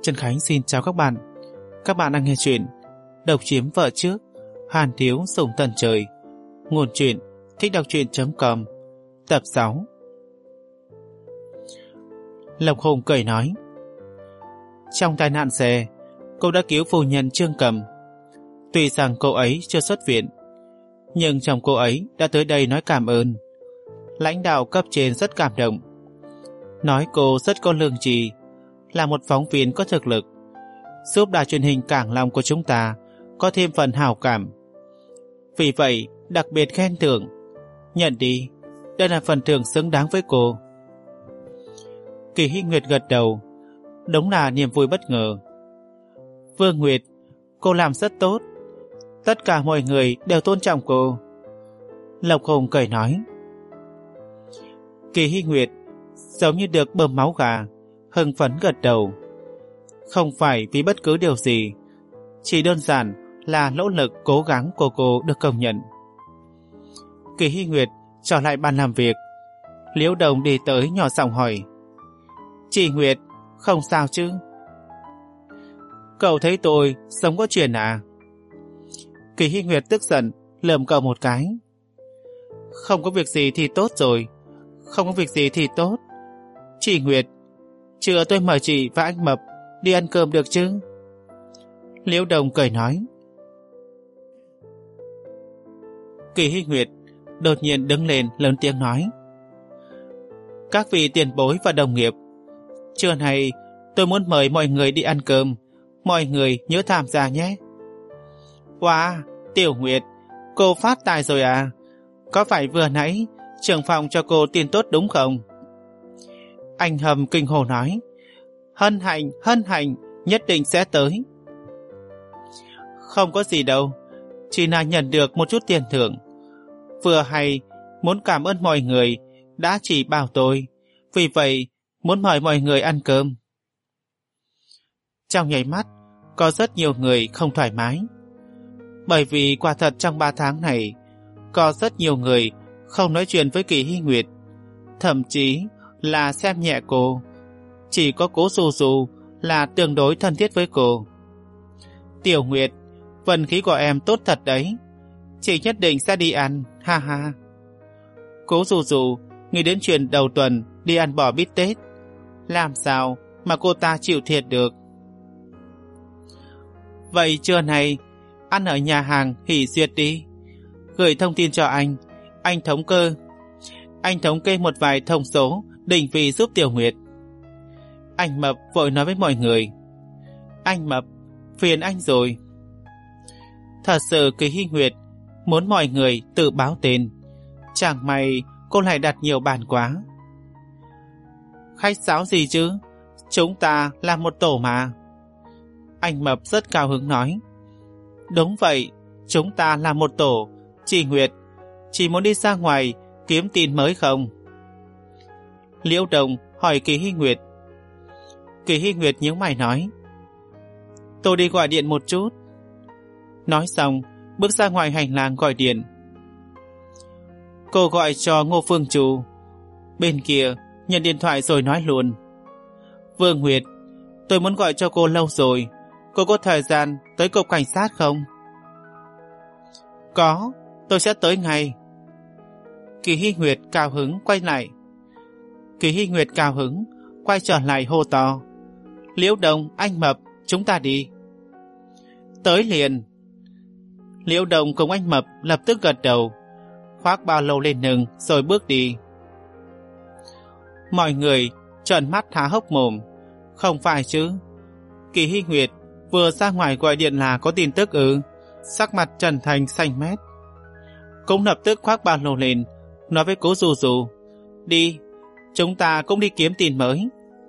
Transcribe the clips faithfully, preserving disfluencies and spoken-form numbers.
Trần Khánh xin chào các bạn. Các bạn đang nghe chuyện Độc chiếm vợ trước, Hàn thiếu sủng tận trời. Nguồn truyện thích đọc truyện chấm com. Tập sáu. Lộc Hùng cười nói, trong tai nạn xe, cô đã cứu phu nhân Trương Cầm. Tuy rằng cô ấy chưa xuất viện, nhưng chồng cô ấy đã tới đây nói cảm ơn. Lãnh đạo cấp trên rất cảm động, nói cô rất có lương tri, là một phóng viên có thực lực, giúp đài truyền hình Cảng Long của chúng ta có thêm phần hào cảm. Vì vậy đặc biệt khen thưởng. Nhận đi, đây là phần thưởng xứng đáng với cô. Kỳ Hy Nguyệt gật đầu, đúng là niềm vui bất ngờ. Vương Nguyệt, cô làm rất tốt, tất cả mọi người đều tôn trọng cô. Lộc Hùng cười nói. Kỳ Hy Nguyệt giống như được bơm máu gà, hưng phấn gật đầu. Không phải vì bất cứ điều gì, chỉ đơn giản là nỗ lực cố gắng của cô được công nhận. Kỳ Hy Nguyệt trở lại bàn làm việc. Liễu Đồng đi tới nhỏ giọng hỏi, chị Nguyệt, không sao chứ? Cậu thấy tôi sống có chuyện à? Kỳ Hy Nguyệt tức giận lườm cậu một cái. Không có việc gì thì tốt rồi, không có việc gì thì tốt. Chị Nguyệt, trưa tôi mời chị và anh Mập đi ăn cơm được chứ? Liễu Đồng cười nói. Kỳ Hy Nguyệt đột nhiên đứng lên lớn tiếng nói, các vị tiền bối và đồng nghiệp, trưa nay tôi muốn mời mọi người đi ăn cơm, mọi người nhớ tham gia nhé. Wow, Tiểu Nguyệt, cô phát tài rồi à? Có phải vừa nãy trưởng phòng cho cô tin tốt đúng không? Anh Hầm kinh hồ nói, hân hạnh, hân hạnh, nhất định sẽ tới. Không có gì đâu, chỉ là nhận được một chút tiền thưởng. Vừa hay muốn cảm ơn mọi người đã chỉ bảo tôi, vì vậy muốn mời mọi người ăn cơm. Trong nháy mắt, có rất nhiều người không thoải mái. Bởi vì quả thật trong ba tháng này, có rất nhiều người không nói chuyện với Kỳ Hy Nguyệt, thậm chí là xem nhẹ cô. Chỉ có Cố Dù Dù là tương đối thân thiết với cô. Tiểu Nguyệt, vận khí của em tốt thật đấy, chị nhất định sẽ đi ăn, ha ha. Cố Dù Dù nghĩ đến chuyện đầu tuần đi ăn bò bít tết, làm sao mà cô ta chịu thiệt được. Vậy trưa nay ăn ở nhà hàng Hỷ Duyệt đi, gửi thông tin cho anh, anh thống cơ. Anh thống kê một vài thông số định vị giúp Tiểu Nguyệt. Anh Mập vội nói với mọi người, anh Mập, phiền anh rồi. Thật sự Kỳ Hy Nguyệt muốn mọi người tự báo tên, chẳng may cô lại đặt nhiều bàn quá. Khách sáo gì chứ, chúng ta là một tổ mà. Anh Mập rất cao hứng nói, đúng vậy, chúng ta là một tổ. Chị Nguyệt, chị muốn đi ra ngoài kiếm tin mới không? Liễu Đồng hỏi Kỳ Hy Nguyệt. Kỳ Hy Nguyệt nhíu mày nói, tôi đi gọi điện một chút. Nói xong bước ra ngoài hành lang gọi điện. Cô gọi cho Ngô Phương Trù. Bên kia nhận điện thoại rồi nói luôn, Vương Nguyệt, tôi muốn gọi cho cô lâu rồi, cô có thời gian tới cục cảnh sát không? Có, tôi sẽ tới ngay. Kỳ Hy Nguyệt cao hứng quay lại. Kỳ Hy Nguyệt cao hứng quay trở lại hô to, Liễu Đồng, anh Mập, chúng ta đi. Tới liền. Liễu Đồng cùng anh Mập lập tức gật đầu, khoác ba lô lên lưng rồi bước đi. Mọi người trợn mắt há hốc mồm. Không phải chứ, Kỳ Hy Nguyệt vừa ra ngoài gọi điện là có tin tức ư? Sắc mặt Trần Thành xanh mét. Cũng lập tức khoác ba lô lên, nói với Cố Dù Dù, đi, chúng ta cũng đi kiếm tin mới.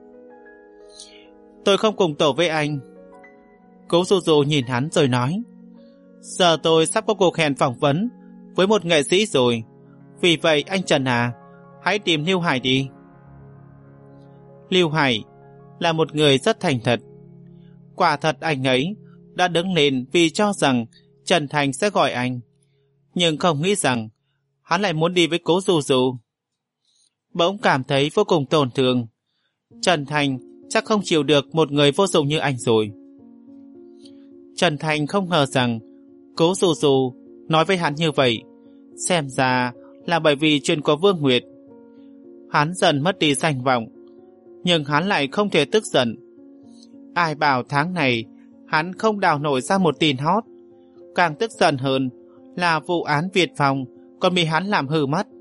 Tôi không cùng tổ với anh. Cố Dù Dù nhìn hắn rồi nói, giờ tôi sắp có cuộc hẹn phỏng vấn với một nghệ sĩ rồi, vì vậy anh Trần à, hãy tìm Lưu Hải đi. Lưu Hải là một người rất thành thật. Quả thật anh ấy đã đứng lên vì cho rằng Trần Thành sẽ gọi anh, nhưng không nghĩ rằng hắn lại muốn đi với Cố Dù Dù. Bỗng cảm thấy vô cùng tổn thương. Trần Thành chắc không chịu được một người vô dụng như anh rồi. Trần Thành không ngờ rằng Cố Dù Dù nói với hắn như vậy, xem ra là bởi vì chuyện của Vương Nguyệt. Hắn dần mất đi danh vọng, nhưng hắn lại không thể tức giận. Ai bảo tháng này hắn không đào nổi ra một tin hot. Càng tức giận hơn là vụ án Việt Phong còn bị hắn làm hư mất.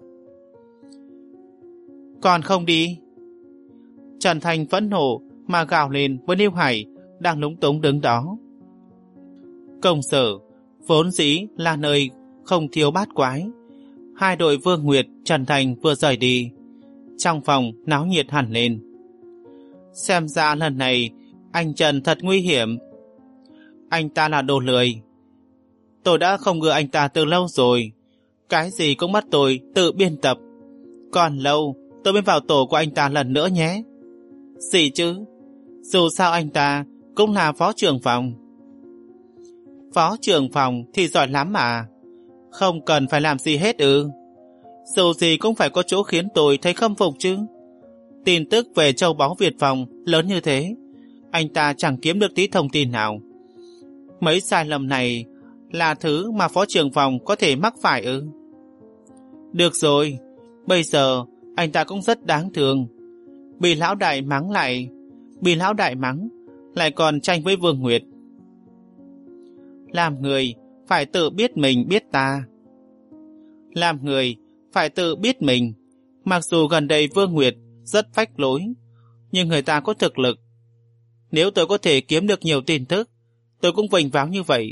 Còn không đi? Trần Thành phẫn nộ mà gào lên với Lưu Hải đang lúng túng đứng đó. Công sở vốn dĩ là nơi không thiếu bát quái. Hai đội Vương Nguyệt, Trần Thành vừa rời đi, trong phòng náo nhiệt hẳn lên. Xem ra lần này anh Trần thật nguy hiểm. Anh ta là đồ lười. Tôi đã không ngừa anh ta từ lâu rồi. Cái gì cũng bắt tôi tự biên tập. Còn lâu tôi mới vào tổ của anh ta lần nữa nhé. Gì chứ? Dù sao anh ta cũng là phó trưởng phòng. Phó trưởng phòng thì giỏi lắm mà. Không cần phải làm gì hết ư? Dù gì cũng phải có chỗ khiến tôi thấy khâm phục chứ. Tin tức về châu báu Việt Phong lớn như thế, anh ta chẳng kiếm được tí thông tin nào. Mấy sai lầm này là thứ mà phó trưởng phòng có thể mắc phải ư? Được rồi, bây giờ anh ta cũng rất đáng thương. Bị lão đại mắng lại, bị lão đại mắng, lại còn tranh với Vương Nguyệt. Làm người phải tự biết mình biết ta. Làm người phải tự biết mình. Mặc dù gần đây Vương Nguyệt rất phách lối, nhưng người ta có thực lực. Nếu tôi có thể kiếm được nhiều tin tức, tôi cũng vinh váo như vậy.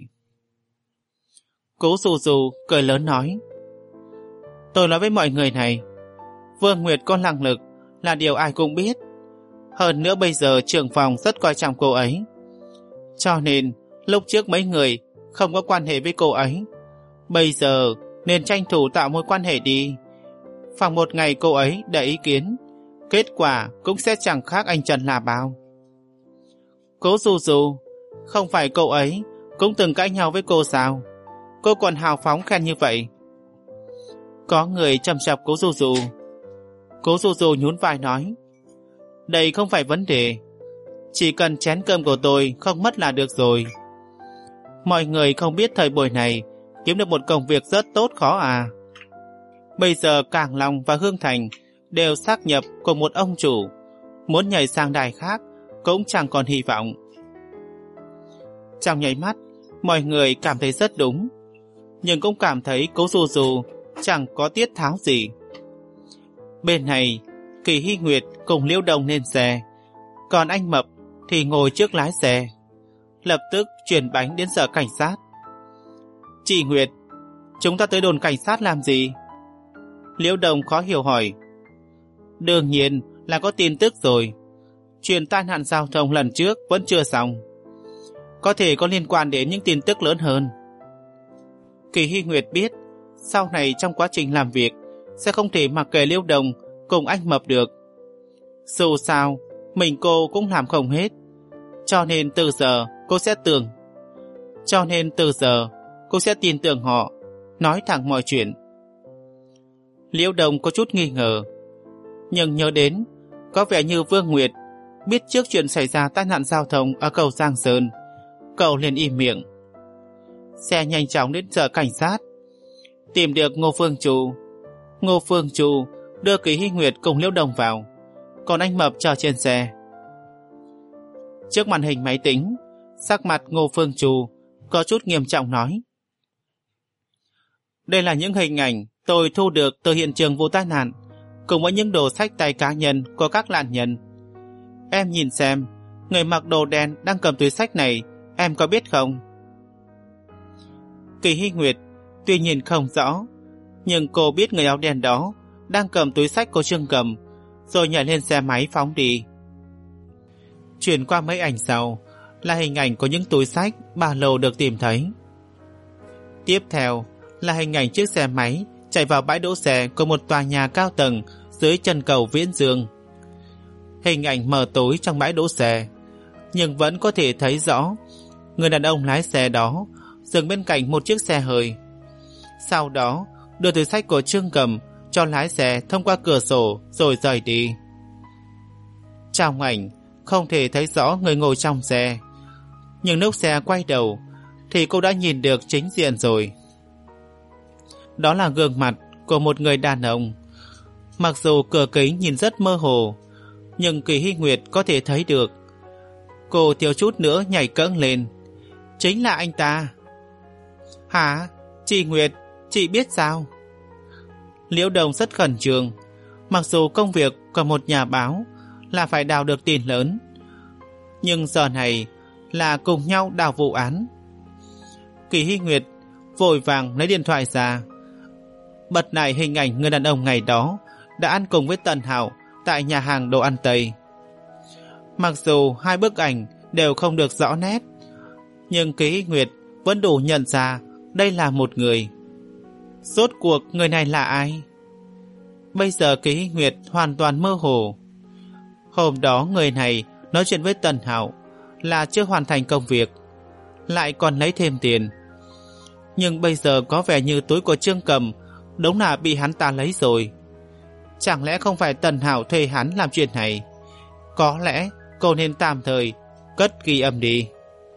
Cố Dù Dù cười lớn nói, tôi nói với mọi người này, Vương Nguyệt có năng lực là điều ai cũng biết. Hơn nữa bây giờ trưởng phòng rất coi trọng cô ấy. Cho nên lúc trước mấy người không có quan hệ với cô ấy, bây giờ nên tranh thủ tạo mối quan hệ đi. Phòng một ngày cô ấy để ý kiến, kết quả cũng sẽ chẳng khác anh Trần là bao. Cố Dù Dù, không phải cậu ấy cũng từng cãi nhau với cô sao? Cô còn hào phóng khen như vậy. Có người châm chọc Cố Dù Dù. Cố Dù Dù nhún vai nói, đây không phải vấn đề, chỉ cần chén cơm của tôi không mất là được rồi. Mọi người không biết thời buổi này kiếm được một công việc rất tốt khó à? Bây giờ Cảng Long và Hương Thành đều xác nhập của một ông chủ, muốn nhảy sang đài khác cũng chẳng còn hy vọng. Trong nháy mắt, mọi người cảm thấy rất đúng, nhưng cũng cảm thấy Cố Dù Dù chẳng có tiết tháo gì. Bên này, Kỳ Hy Nguyệt cùng Liễu Đồng lên xe, còn anh Mập thì ngồi trước lái xe, lập tức chuyển bánh đến sở cảnh sát. Chị Nguyệt, chúng ta tới đồn cảnh sát làm gì? Liễu Đồng khó hiểu hỏi. Đương nhiên là có tin tức rồi. Chuyện tai nạn giao thông lần trước vẫn chưa xong, có thể có liên quan đến những tin tức lớn hơn. Kỳ Hy Nguyệt biết sau này trong quá trình làm việc sẽ không thể mặc kệ Liễu Đồng cùng anh Mập được. Dù sao mình cô cũng làm không hết, cho nên từ giờ cô sẽ tưởng cho nên từ giờ cô sẽ tin tưởng họ, nói thẳng mọi chuyện. Liễu Đồng có chút nghi ngờ, nhưng nhớ đến có vẻ như Vương Nguyệt biết trước chuyện xảy ra tai nạn giao thông ở cầu Giang Sơn, cậu liền im miệng. Xe nhanh chóng đến sở cảnh sát, tìm được Ngô Phương Trù. Ngô Phương Trù đưa Kỳ Hy Nguyệt cùng Liễu Đồng vào, còn anh Mập chờ trên xe. Trước màn hình máy tính, sắc mặt Ngô Phương Trù có chút nghiêm trọng nói, đây là những hình ảnh tôi thu được từ hiện trường vụ tai nạn, cùng với những đồ xách tay cá nhân của các nạn nhân. Em nhìn xem, người mặc đồ đen đang cầm túi xách này, em có biết không? Kỳ Hy Nguyệt tuy nhiên không rõ, nhưng cô biết người áo đen đó đang cầm túi xách của Trương Cầm, rồi nhảy lên xe máy phóng đi. Chuyển qua mấy ảnh sau là hình ảnh của những túi xách, ba lô được tìm thấy. Tiếp theo là hình ảnh chiếc xe máy chạy vào bãi đỗ xe của một tòa nhà cao tầng dưới chân cầu Viễn Dương. Hình ảnh mờ tối trong bãi đỗ xe, nhưng vẫn có thể thấy rõ người đàn ông lái xe đó dừng bên cạnh một chiếc xe hơi, sau đó đưa túi xách của Trương Cầm cho lái xe thông qua cửa sổ rồi rời đi. Trong ảnh không thể thấy rõ người ngồi trong xe. Nhưng lúc xe quay đầu thì cô đã nhìn được chính diện rồi. Đó là gương mặt của một người đàn ông. Mặc dù cửa kính nhìn rất mơ hồ, nhưng Kỳ Hy Nguyệt có thể thấy được. Cô thiếu chút nữa nhảy cẫng lên. Chính là anh ta. Hả? Chị Nguyệt, chị biết sao? Liễu Đồng rất khẩn trương. Mặc dù công việc của một nhà báo là phải đào được tin lớn, nhưng giờ này là cùng nhau đào vụ án. Kỳ Hy Nguyệt vội vàng lấy điện thoại ra, bật lại hình ảnh người đàn ông ngày đó đã ăn cùng với Tần Hạo tại nhà hàng đồ ăn Tây. Mặc dù hai bức ảnh đều không được rõ nét, nhưng Kỳ Hy Nguyệt vẫn đủ nhận ra đây là một người. Rốt cuộc người này là ai? Bây giờ Kỳ Hy Nguyệt hoàn toàn mơ hồ. Hôm đó người này nói chuyện với Tần Hạo là chưa hoàn thành công việc, lại còn lấy thêm tiền. Nhưng bây giờ có vẻ như túi của Trương Cầm đúng là bị hắn ta lấy rồi. Chẳng lẽ không phải Tần Hạo thuê hắn làm chuyện này? Có lẽ cô nên tạm thời cất ghi âm đi.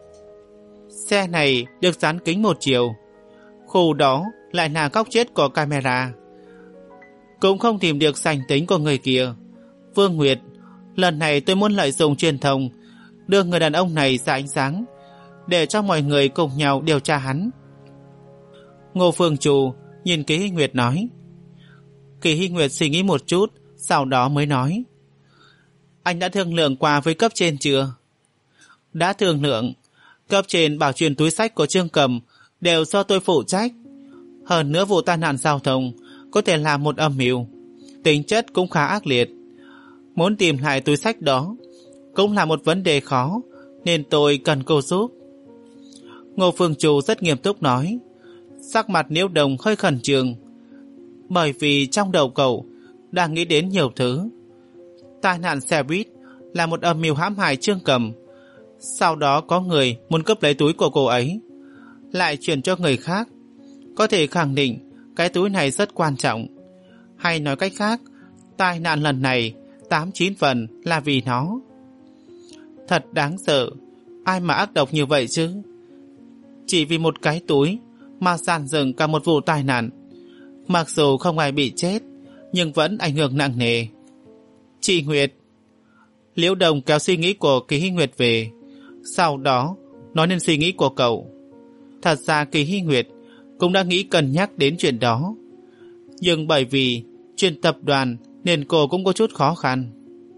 Xe này được dán kính một chiều, khu đó lại là góc chết của camera. Cũng không tìm được danh tính của người kia. Vương Nguyệt, lần này tôi muốn lợi dụng truyền thông đưa người đàn ông này ra ánh sáng, để cho mọi người cùng nhau điều tra hắn. Ngô Phương Trù nhìn Kỳ Hy Nguyệt nói. Kỳ Hy Nguyệt suy nghĩ một chút, sau đó mới nói. Anh đã thương lượng qua với cấp trên chưa? Đã thương lượng. Cấp trên bảo truyền túi xách của Trương Cầm đều do tôi phụ trách. Hơn nữa vụ tai nạn giao thông có thể là một âm mưu, tính chất cũng khá ác liệt. Muốn tìm lại túi xách đó cũng là một vấn đề khó, nên tôi cần cô giúp. Ngô Phương Trù rất nghiêm túc nói. Sắc mặt Liễu Đồng hơi khẩn trương, bởi vì trong đầu cậu đang nghĩ đến nhiều thứ. Tai nạn xe buýt là một âm mưu hãm hại Trương Cầm, sau đó có người muốn cướp lấy túi của cô ấy, lại chuyển cho người khác. Có thể khẳng định cái túi này rất quan trọng. Hay nói cách khác, tai nạn lần này tám chín phần là vì nó. Thật đáng sợ. Ai mà ác độc như vậy chứ? Chỉ vì một cái túi mà dàn dựng cả một vụ tai nạn. Mặc dù không ai bị chết, nhưng vẫn ảnh hưởng nặng nề. Chị Nguyệt. Liễu Đồng kéo suy nghĩ của Kỳ Hy Nguyệt về, sau đó nói nên suy nghĩ của cậu. Thật ra Kỳ Hy Nguyệt cũng đã nghĩ cân nhắc đến chuyện đó, nhưng bởi vì chuyện tập đoàn nên cô cũng có chút khó khăn.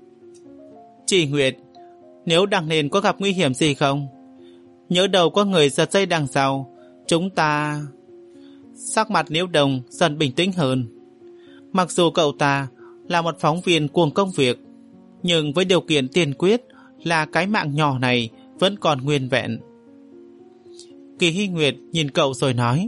Chị Nguyệt, nếu đằng nền có gặp nguy hiểm gì không? Nhớ đầu có người giật dây đằng sau, chúng ta... Sắc mặt Liễu Đồng dần bình tĩnh hơn. Mặc dù cậu ta là một phóng viên cuồng công việc, nhưng với điều kiện tiên quyết là cái mạng nhỏ này vẫn còn nguyên vẹn. Kỳ Hy Nguyệt nhìn cậu rồi nói.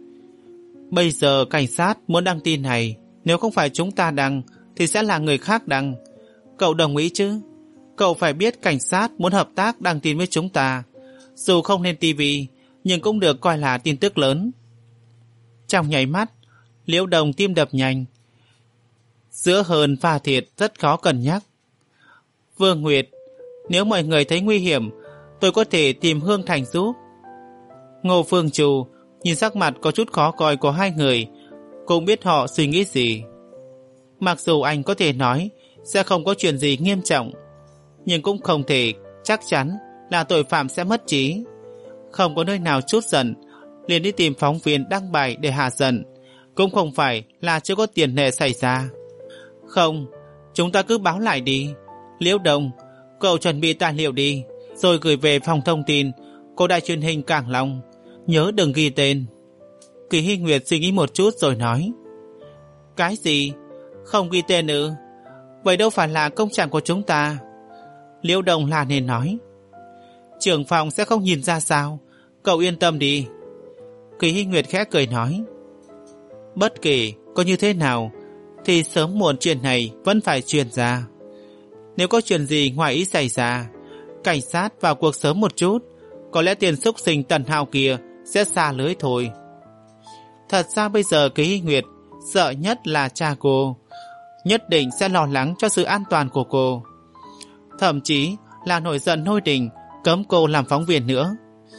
Bây giờ cảnh sát muốn đăng tin này, nếu không phải chúng ta đăng thì sẽ là người khác đăng. Cậu đồng ý chứ? Cậu phải biết cảnh sát muốn hợp tác đăng tin với chúng ta, dù không lên ti vi nhưng cũng được coi là tin tức lớn. Trong nháy mắt, Liễu Đồng tim đập nhanh. Giữa hờn và thiệt rất khó cân nhắc. Vương Nguyệt, nếu mọi người thấy nguy hiểm, tôi có thể tìm Hương Thành giúp. Ngô Phương Trù nhìn sắc mặt có chút khó coi của hai người, cũng biết họ suy nghĩ gì. Mặc dù anh có thể nói sẽ không có chuyện gì nghiêm trọng, nhưng cũng không thể chắc chắn là tội phạm sẽ mất trí. Không có nơi nào trút giận liền đi tìm phóng viên đăng bài để hạ giận, cũng không phải là chưa có tiền lệ xảy ra. Không, chúng ta cứ báo lại đi. Liễu Đồng, cậu chuẩn bị tài liệu đi, rồi gửi về phòng thông tin của đài truyền hình Cảng Long. Nhớ đừng ghi tên. Kỳ Hy Nguyệt suy nghĩ một chút rồi nói. Cái gì? Không ghi tên ư? Vậy đâu phải là công trạng của chúng ta. Liễu Đồng là nên nói. Trưởng phòng sẽ không nhìn ra sao, cậu yên tâm đi. Kỳ Hy Nguyệt khẽ cười nói. Bất kể có như thế nào thì sớm muộn chuyện này vẫn phải truyền ra. Nếu có chuyện gì ngoài ý xảy ra, cảnh sát vào cuộc sớm một chút, có lẽ tiền xúc sinh Tần Hạo kia sẽ xa lưới thôi. Thật ra bây giờ Kỳ Hy Nguyệt sợ nhất là cha cô, nhất định sẽ lo lắng cho sự an toàn của cô. Thậm chí là nổi giận nôi đình, cấm cô làm phóng viên nữa.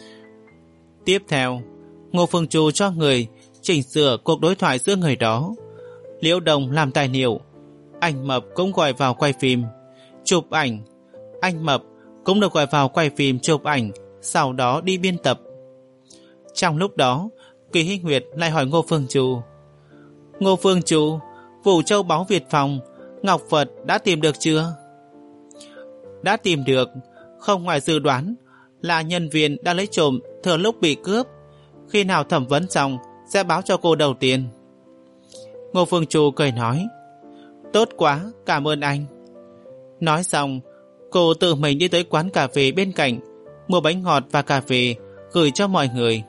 Tiếp theo, Ngô Phương Chu cho người chỉnh sửa cuộc đối thoại giữa người đó. Liễu Đồng làm tài liệu, anh Mập cũng gọi vào quay phim, chụp ảnh. Anh Mập cũng được gọi vào quay phim chụp ảnh, sau đó đi biên tập. Trong lúc đó, Kỳ Hy Nguyệt lại hỏi Ngô Phương Chu: Ngô Phương Chu, vụ châu báu Việt Phòng, Ngọc Phật đã tìm được chưa? Đã tìm được, không ngoài dự đoán là nhân viên đã lấy trộm thừa lúc bị cướp. Khi nào thẩm vấn xong sẽ báo cho cô đầu tiên. Ngô Phương Chu cười nói: Tốt quá, cảm ơn anh. Nói xong, cô tự mình đi tới quán cà phê bên cạnh, mua bánh ngọt và cà phê gửi cho mọi người.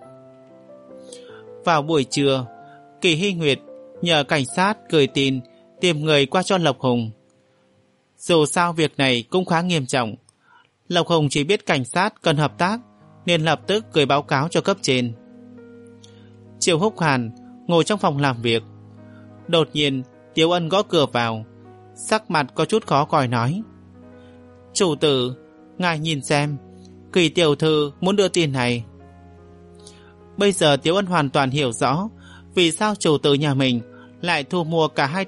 Vào buổi trưa, Kỳ Hy Nguyệt nhờ cảnh sát gửi tin tìm người qua cho Lộc Hùng. Dù sao việc này cũng khá nghiêm trọng, Lộc Hùng chỉ biết cảnh sát cần hợp tác nên lập tức gửi báo cáo cho cấp trên. Triệu Húc Hàn ngồi trong phòng làm việc. Đột nhiên Tiếu Ân gõ cửa vào, sắc mặt có chút khó coi nói: Chủ tử, ngài nhìn xem, Kỳ tiểu thư muốn đưa tin này. Bây giờ Tiếu Ân hoàn toàn hiểu rõ vì sao chủ tử nhà mình lại thu mua cả hai.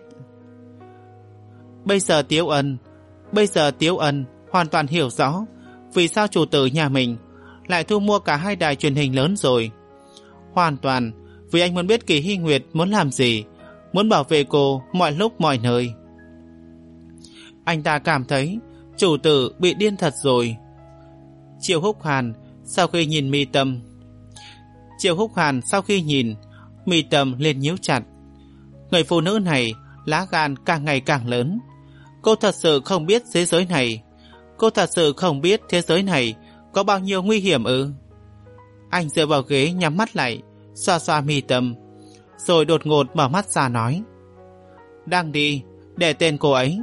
Bây giờ Tiếu Ân, bây giờ Tiếu Ân hoàn toàn hiểu rõ vì sao chủ tử nhà mình lại thu mua cả hai đài truyền hình lớn rồi. Hoàn toàn vì anh muốn biết Kỳ Hy Nguyệt muốn làm gì, muốn bảo vệ cô mọi lúc mọi nơi. Anh ta cảm thấy chủ tử bị điên thật rồi. Triệu Húc Hàn sau khi nhìn mi tâm Triệu Húc Hàn sau khi nhìn mi tâm liền nhíu chặt. Người phụ nữ này lá gan càng ngày càng lớn. Cô thật sự không biết thế giới này Cô thật sự không biết thế giới này có bao nhiêu nguy hiểm ư? Anh dựa vào ghế nhắm mắt lại, xoa xoa mi tâm, rồi đột ngột mở mắt ra nói: Đang đi, để tên cô ấy.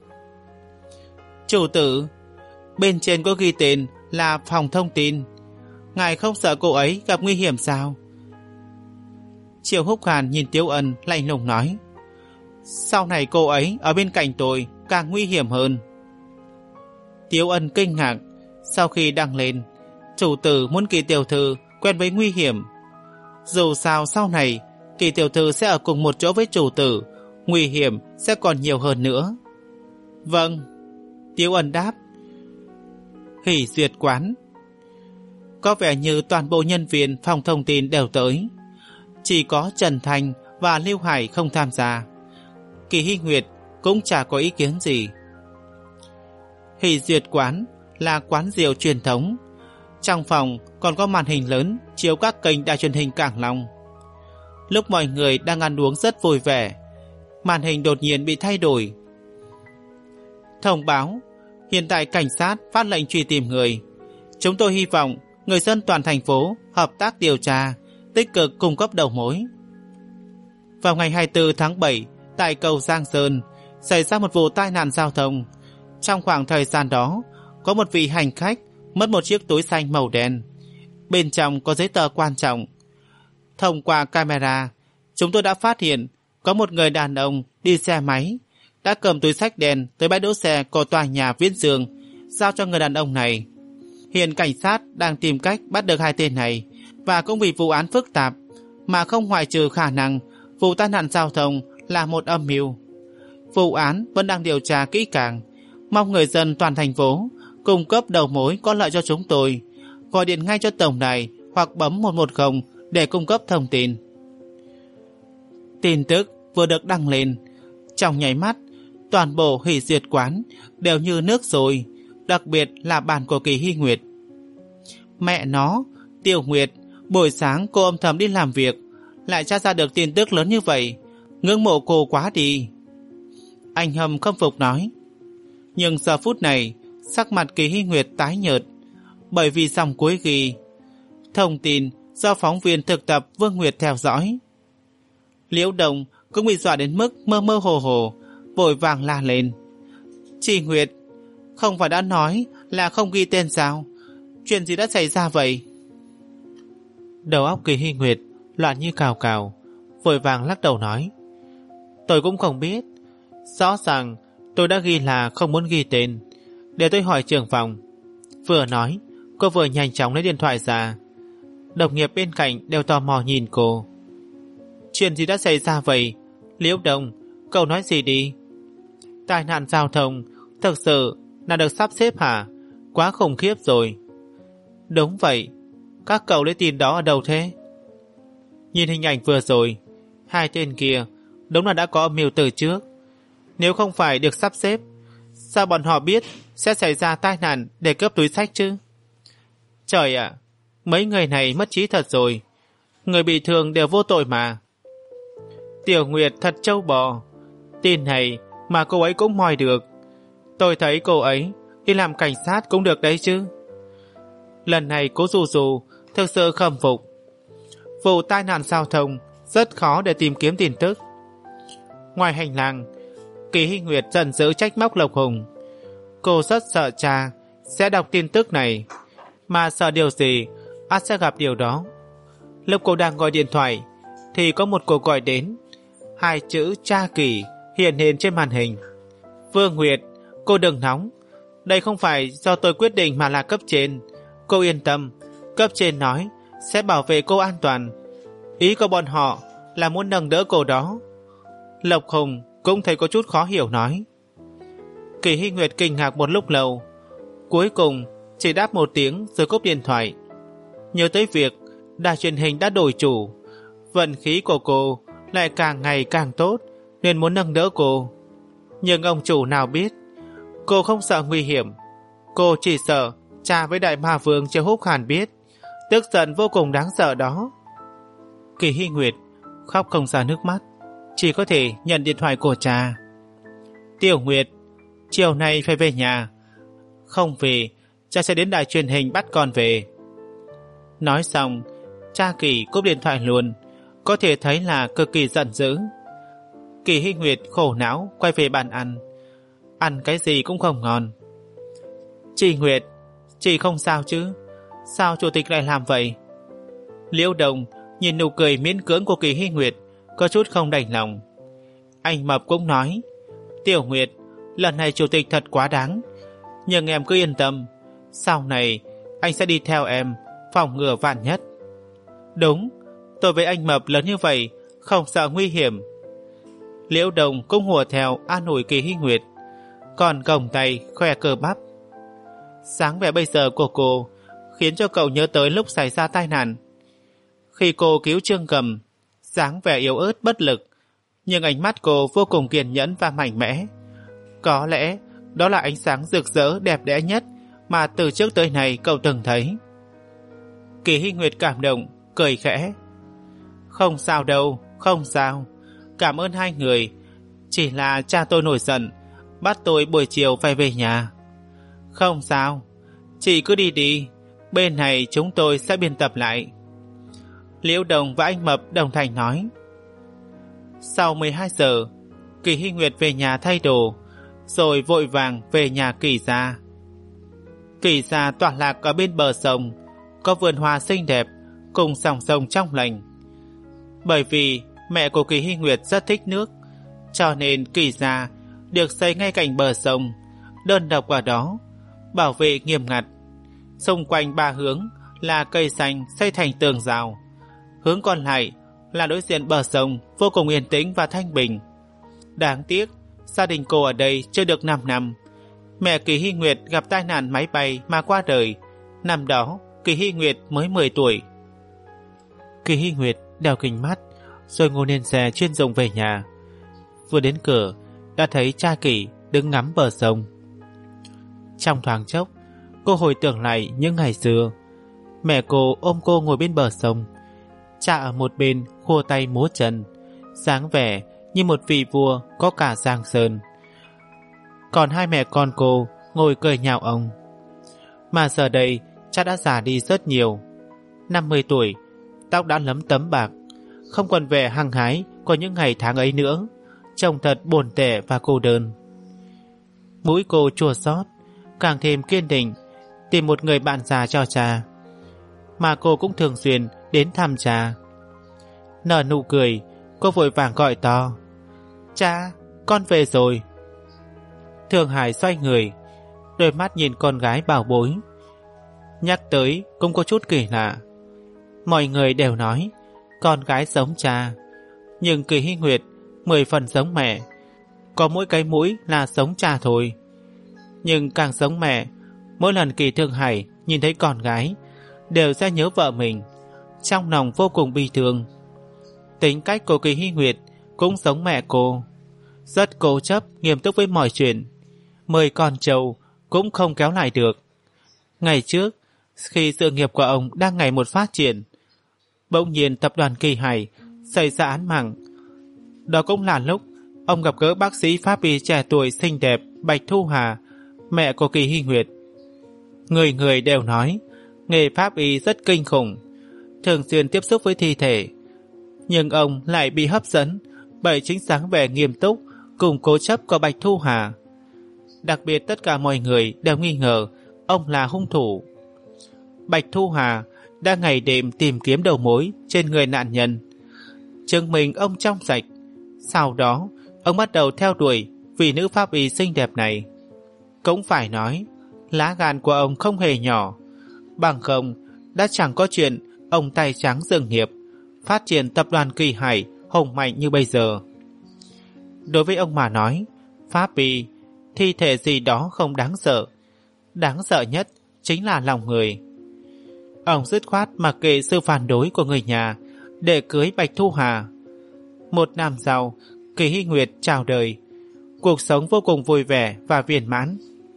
Chủ tử, bên trên có ghi tên là phòng thông tin. Ngài không sợ cô ấy gặp nguy hiểm sao? Triệu Húc Hàn nhìn Tiếu Ân lạnh lùng nói: Sau này cô ấy ở bên cạnh tôi càng nguy hiểm hơn. Tiếu Ân kinh ngạc. Sau khi đăng lên, chủ tử muốn Kỳ tiểu thư quen với nguy hiểm. Dù sao sau này Kỳ tiểu thư sẽ ở cùng một chỗ với chủ tử, nguy hiểm sẽ còn nhiều hơn nữa. Vâng, Tiếu Ân đáp. Hỷ duyệt quán. Có vẻ như toàn bộ nhân viên phòng thông tin đều tới, chỉ có Trần Thành và Lưu Hải không tham gia. Kỳ Hy Nguyệt cũng chả có ý kiến gì. Hỷ duyệt quán là quán rượu truyền thống. Trong phòng còn có màn hình lớn chiếu các kênh đài truyền hình Cảng Long. Lúc mọi người đang ăn uống rất vui vẻ, màn hình đột nhiên bị thay đổi. Thông báo: hiện tại cảnh sát phát lệnh truy tìm người. Chúng tôi hy vọng người dân toàn thành phố hợp tác điều tra, tích cực cung cấp đầu mối. Vào ngày hai mươi tư tháng bảy, tại cầu Giang Sơn xảy ra một vụ tai nạn giao thông. Trong khoảng thời gian đó, có một vị hành khách mất một chiếc túi xanh màu đen, bên trong có giấy tờ quan trọng. Thông qua camera, chúng tôi đã phát hiện có một người đàn ông đi xe máy đã cầm túi xách đen tới bãi đỗ xe của tòa nhà Viễn Dương, giao cho người đàn ông này. Hiện cảnh sát đang tìm cách bắt được hai tên này, và cũng vì vụ án phức tạp mà không ngoại trừ khả năng vụ tai nạn giao thông là một âm mưu. Vụ án vẫn đang điều tra kỹ càng, mong người dân toàn thành phố cung cấp đầu mối có lợi cho chúng tôi, gọi điện ngay cho tổng đài hoặc bấm một một không để cung cấp thông tin. Tin tức vừa được đăng lên, trong nháy mắt toàn bộ Hỷ duyệt quán đều như nước rồi, đặc biệt là bàn của Kỳ Hy Nguyệt. Mẹ nó, Tiểu Nguyệt, buổi sáng cô âm thầm đi làm việc, lại tra ra được tin tức lớn như vậy, ngưỡng mộ cô quá đi. Anh Hâm khâm phục nói. Nhưng giờ phút này, sắc mặt Kỳ Hy Nguyệt tái nhợt, bởi vì dòng cuối ghi: thông tin do phóng viên thực tập Vương Nguyệt theo dõi. Liễu Đồng cũng bị dọa đến mức mơ mơ hồ hồ, vội vàng la lên: Chị Nguyệt, không phải đã nói là không ghi tên sao? Chuyện gì đã xảy ra vậy? Đầu óc Kỳ Hy Nguyệt loạn như cào cào, vội vàng lắc đầu nói: Tôi cũng không biết. Rõ ràng tôi đã ghi là không muốn ghi tên. Để tôi hỏi trưởng phòng. Vừa nói, cô vừa nhanh chóng lấy điện thoại ra. Đồng nghiệp bên cạnh đều tò mò nhìn cô. Chuyện gì đã xảy ra vậy? Liễu Đồng, cậu nói gì đi? Tai nạn giao thông thực sự là được sắp xếp hả? Quá khủng khiếp rồi. Đúng vậy. Các cậu lấy tin đó ở đâu thế? Nhìn hình ảnh vừa rồi, hai tên kia đúng là đã có âm mưu từ trước. Nếu không phải được sắp xếp, sao bọn họ biết sẽ xảy ra tai nạn để cướp túi xách chứ? Trời ạ, mấy người này mất trí thật rồi. Người bị thương đều vô tội mà. Tiểu Nguyệt thật trâu bò. Tin này mà cô ấy cũng moi được. Tôi thấy cô ấy đi làm cảnh sát cũng được đấy chứ. Lần này cô Dù Dù thực sự khâm phục. Vụ tai nạn giao thông rất khó để tìm kiếm tin tức. Ngoài hành lang, Kỳ Hy Nguyệt giận dữ trách móc Lộc Hùng. Cô rất sợ cha sẽ đọc tin tức này, mà sợ điều gì ắt sẽ gặp điều đó. Lúc cô đang gọi điện thoại thì có một cuộc gọi đến. Hai chữ cha Kỳ hiện lên trên màn hình. Vương Nguyệt, cô đừng nóng. Đây không phải do tôi quyết định mà là cấp trên. Cô yên tâm, cấp trên nói sẽ bảo vệ cô an toàn. Ý của bọn họ là muốn nâng đỡ cô đó. Lộc Hùng cũng thấy có chút khó hiểu nói. Kỳ Hy Nguyệt kinh ngạc một lúc lâu, cuối cùng chỉ đáp một tiếng rồi cúp điện thoại. Nhớ tới việc đài truyền hình đã đổi chủ, vận khí của cô lại càng ngày càng tốt nên muốn nâng đỡ cô. Nhưng ông chủ nào biết cô không sợ nguy hiểm. Cô chỉ sợ cha với đại ma vương Triệu Húc Hàn biết, tức giận vô cùng đáng sợ đó. Kỳ Hy Nguyệt khóc không ra nước mắt, chỉ có thể nhận điện thoại của cha. Tiểu Nguyệt, chiều nay phải về nhà. Không về, cha sẽ đến đài truyền hình bắt con về. Nói xong, cha Kỳ cúp điện thoại luôn, có thể thấy là cực kỳ giận dữ. Kỳ Hy Nguyệt khổ não quay về bàn ăn. Ăn cái gì cũng không ngon. Chị Nguyệt, chị không sao chứ? Sao chủ tịch lại làm vậy? Liễu Đồng nhìn nụ cười miễn cưỡng của Kỳ Hy Nguyệt, có chút không đành lòng. Anh Mập cũng nói, Tiểu Nguyệt, lần này chủ tịch thật quá đáng, nhưng em cứ yên tâm, sau này anh sẽ đi theo em, phòng ngừa vạn nhất. Đúng, tôi với anh Mập lớn như vậy, không sợ nguy hiểm. Liễu Đồng cũng hùa theo an ủi Kỳ Hy Nguyệt, còn còng tay khoe cơ bắp. Sáng vẻ bây giờ của cô khiến cho cậu nhớ tới lúc xảy ra tai nạn. Khi cô cứu Trương Cầm, dáng vẻ yếu ớt bất lực, nhưng ánh mắt cô vô cùng kiên nhẫn và mạnh mẽ. Có lẽ đó là ánh sáng rực rỡ đẹp đẽ nhất mà từ trước tới nay cậu từng thấy. Kỳ Hy Nguyệt cảm động, cười khẽ. Không sao đâu, không sao. Cảm ơn hai người. Chỉ là cha tôi nổi giận, bắt tôi buổi chiều phải về nhà. Không sao, chị cứ đi đi, bên này chúng tôi sẽ biên tập lại. Liễu Đồng và anh Mập đồng thanh nói. Sau mười hai giờ, Kỳ Hy Nguyệt về nhà thay đồ, rồi vội vàng về nhà Kỳ gia. Kỳ gia tọa lạc ở bên bờ sông, có vườn hoa xinh đẹp cùng dòng sông trong lành. Bởi vì mẹ của Kỳ Hy Nguyệt rất thích nước, cho nên Kỳ gia được xây ngay cạnh bờ sông, đơn độc ở đó, bảo vệ nghiêm ngặt. Xung quanh ba hướng là cây xanh xây thành tường rào, hướng còn lại là đối diện bờ sông vô cùng yên tĩnh và thanh bình. Đáng tiếc gia đình cô ở đây chưa được năm năm. Mẹ Kỳ Hy Nguyệt gặp tai nạn máy bay mà qua đời. Năm đó Kỳ Hy Nguyệt mới mười tuổi. Kỳ Hy Nguyệt đeo kính mắt rồi ngồi lên xe chuyên dụng về nhà. Vừa đến cửa đã thấy cha Kỳ đứng ngắm bờ sông. Trong thoáng chốc, cô hồi tưởng lại những ngày xưa. Mẹ cô ôm cô ngồi bên bờ sông, cha ở một bên khua tay múa chân, dáng vẻ như một vị vua có cả Giang Sơn. Còn hai mẹ con cô ngồi cười nhạo ông. Mà giờ đây cha đã già đi rất nhiều. Năm mươi tuổi, tóc đã lấm tấm bạc, không còn vẻ hăng hái của những ngày tháng ấy nữa, trông thật buồn tẻ và cô đơn. Mũi cô chua xót, càng thêm kiên định tìm một người bạn già cho cha. Mà cô cũng thường xuyên đến thăm cha. Nở nụ cười, cô vội vàng gọi to, cha, con về rồi. Thường Hải xoay người, đôi mắt nhìn con gái bảo bối, Nhắc tới cũng có chút kỳ lạ. Mọi người đều nói con gái giống cha, nhưng Kỳ Hy Nguyệt mười phần giống mẹ, có mỗi cái mũi là giống cha thôi. Nhưng càng giống mẹ, mỗi lần Kỳ Thương Hải nhìn thấy con gái đều sẽ nhớ vợ mình, trong lòng vô cùng bi thương. Tính cách của Kỳ Hy Nguyệt cũng giống mẹ cô, rất cố chấp, nghiêm túc với mọi chuyện, mười con trâu cũng không kéo lại được. Ngày trước, khi sự nghiệp của ông đang ngày một phát triển, bỗng nhiên tập đoàn Kỳ Hải xảy ra án mạng. Đó cũng là lúc ông gặp gỡ bác sĩ pháp y trẻ tuổi xinh đẹp Bạch Thu Hà, mẹ của Kỳ Hy Nguyệt. Người người đều nói nghề pháp y rất kinh khủng, thường xuyên tiếp xúc với thi thể, nhưng ông lại bị hấp dẫn bởi chính dáng vẻ nghiêm túc cùng cố chấp của Bạch Thu Hà. Đặc biệt tất cả mọi người đều nghi ngờ ông là hung thủ. Bạch Thu Hà đã ngày đêm tìm kiếm đầu mối trên người nạn nhân, chứng minh ông trong sạch. Sau đó ông bắt đầu theo đuổi vị nữ pháp y xinh đẹp này. Cũng phải nói lá gan của ông không hề nhỏ, bằng không đã chẳng có chuyện ông tay trắng dừng nghiệp, phát triển tập đoàn Kỳ Hải hùng mạnh như bây giờ. Đối với ông mà nói, pháp y, thi thể gì đó không đáng sợ, đáng sợ nhất chính là lòng người. Ông dứt khoát mặc kệ sự phản đối của người nhà để cưới Bạch Thu Hà. Một năm sau, Kỳ Hy Nguyệt chào đời, cuộc sống vô cùng vui vẻ và viên mãn.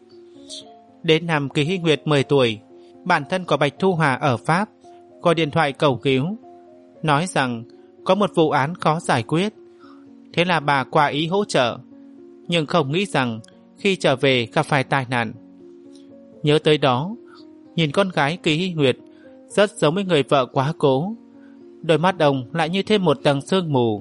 Đến năm Kỳ Hy Nguyệt mười tuổi, bạn thân của Bạch Thu Hà ở Pháp gọi điện thoại cầu cứu, nói rằng có một vụ án khó giải quyết. Thế là bà qua ý hỗ trợ, nhưng không nghĩ rằng khi trở về gặp phải tai nạn. Nhớ tới đó, nhìn con gái Kỳ Hy Nguyệt rất giống với người vợ quá cố, đôi mắt ông lại như thêm một tầng sương mù.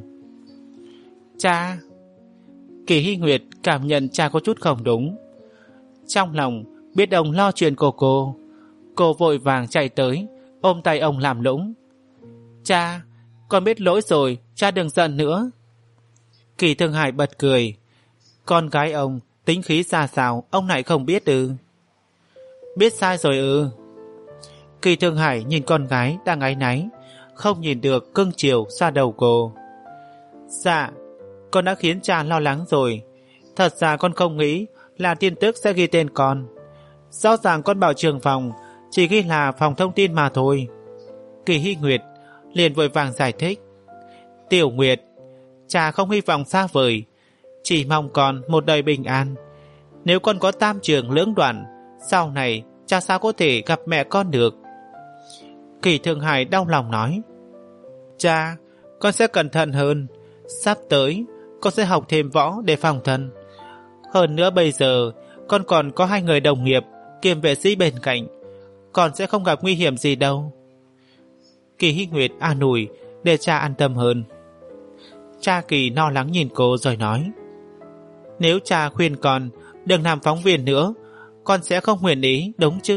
Cha! Kỳ Hy Nguyệt cảm nhận cha có chút không đúng. Trong lòng biết ông lo chuyện của cô, cô vội vàng chạy tới ôm tay ông làm lũng. Cha! Con biết lỗi rồi, cha đừng giận nữa. Kỳ Thương Hải bật cười. Con gái ông tính khí ra sao ông lại không biết ư? Biết sai rồi ư? Kỳ Thương Hải nhìn con gái đang áy náy, không nhìn được cưng chiều xoa đầu cô. Dạ, con đã khiến cha lo lắng rồi. Thật ra con không nghĩ là tin tức sẽ ghi tên con. Rõ ràng con bảo trưởng phòng chỉ ghi là phòng thông tin mà thôi. Kỳ Hy Nguyệt liền vội vàng giải thích. Tiểu Nguyệt, cha không hy vọng xa vời, chỉ mong con một đời bình an. Nếu con có tam trường lưỡng đoạn, sau này cha sao có thể gặp mẹ con được? Kỳ Thương Hải đau lòng nói. Cha, con sẽ cẩn thận hơn. Sắp tới con sẽ học thêm võ để phòng thân. Hơn nữa bây giờ con còn có hai người đồng nghiệp kiêm vệ sĩ bên cạnh, con sẽ không gặp nguy hiểm gì đâu. Kỳ Hy Nguyệt an ủi để cha an tâm hơn. Cha Kỳ lo lắng nhìn cô rồi nói. Nếu cha khuyên con đừng làm phóng viên nữa, con sẽ không nguyện ý, đúng chứ?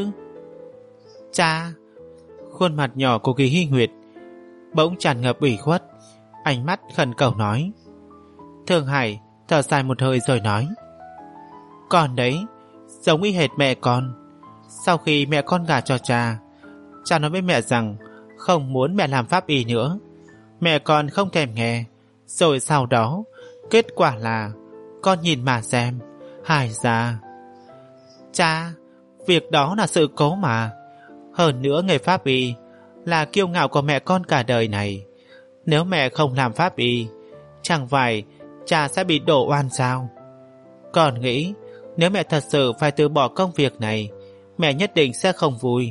Cha! Khuôn mặt nhỏ của Kỳ Hy Nguyệt bỗng tràn ngập ủy khuất, ánh mắt khẩn cầu nói. Thương Hải thở dài một hơi rồi nói. Con đấy, giống y hệt mẹ con. Sau khi mẹ con gả cho cha, cha nói với mẹ rằng không muốn mẹ làm pháp y nữa. Mẹ con không thèm nghe. Rồi sau đó, kết quả là con nhìn mà xem, hài ra. Cha, việc đó là sự cố mà. Hơn nữa nghề pháp y là kiêu ngạo của mẹ con cả đời này. Nếu mẹ không làm pháp y, chẳng phải cha sẽ bị đổ oan sao? Con nghĩ nếu mẹ thật sự phải từ bỏ công việc này, mẹ nhất định sẽ không vui.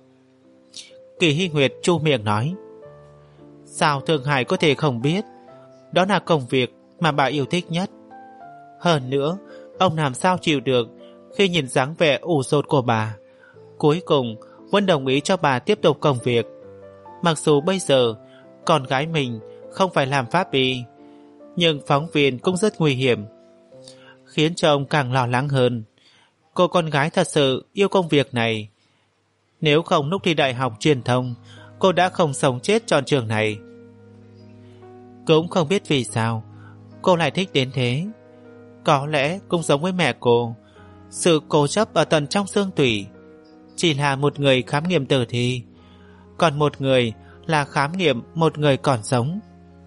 Kỳ Hy Nguyệt chu miệng nói. Sao Thương Hải có thể không biết? Đó là công việc mà bà yêu thích nhất. Hơn nữa, ông làm sao chịu được khi nhìn dáng vẻ ủ rột của bà. Cuối cùng vẫn đồng ý cho bà tiếp tục công việc. Mặc dù bây giờ con gái mình không phải làm pháp y, nhưng phóng viên cũng rất nguy hiểm, khiến cho ông càng lo lắng hơn. Cô con gái thật sự yêu công việc này. Nếu không lúc thi đại học truyền thông, cô đã không sống chết chọn trường này. Cũng không biết vì sao cô lại thích đến thế. Có lẽ cũng giống với mẹ cô, sự cố chấp ở tận trong xương tủy. chỉ là một người khám nghiệm tử thi, còn một người là khám nghiệm một người còn sống.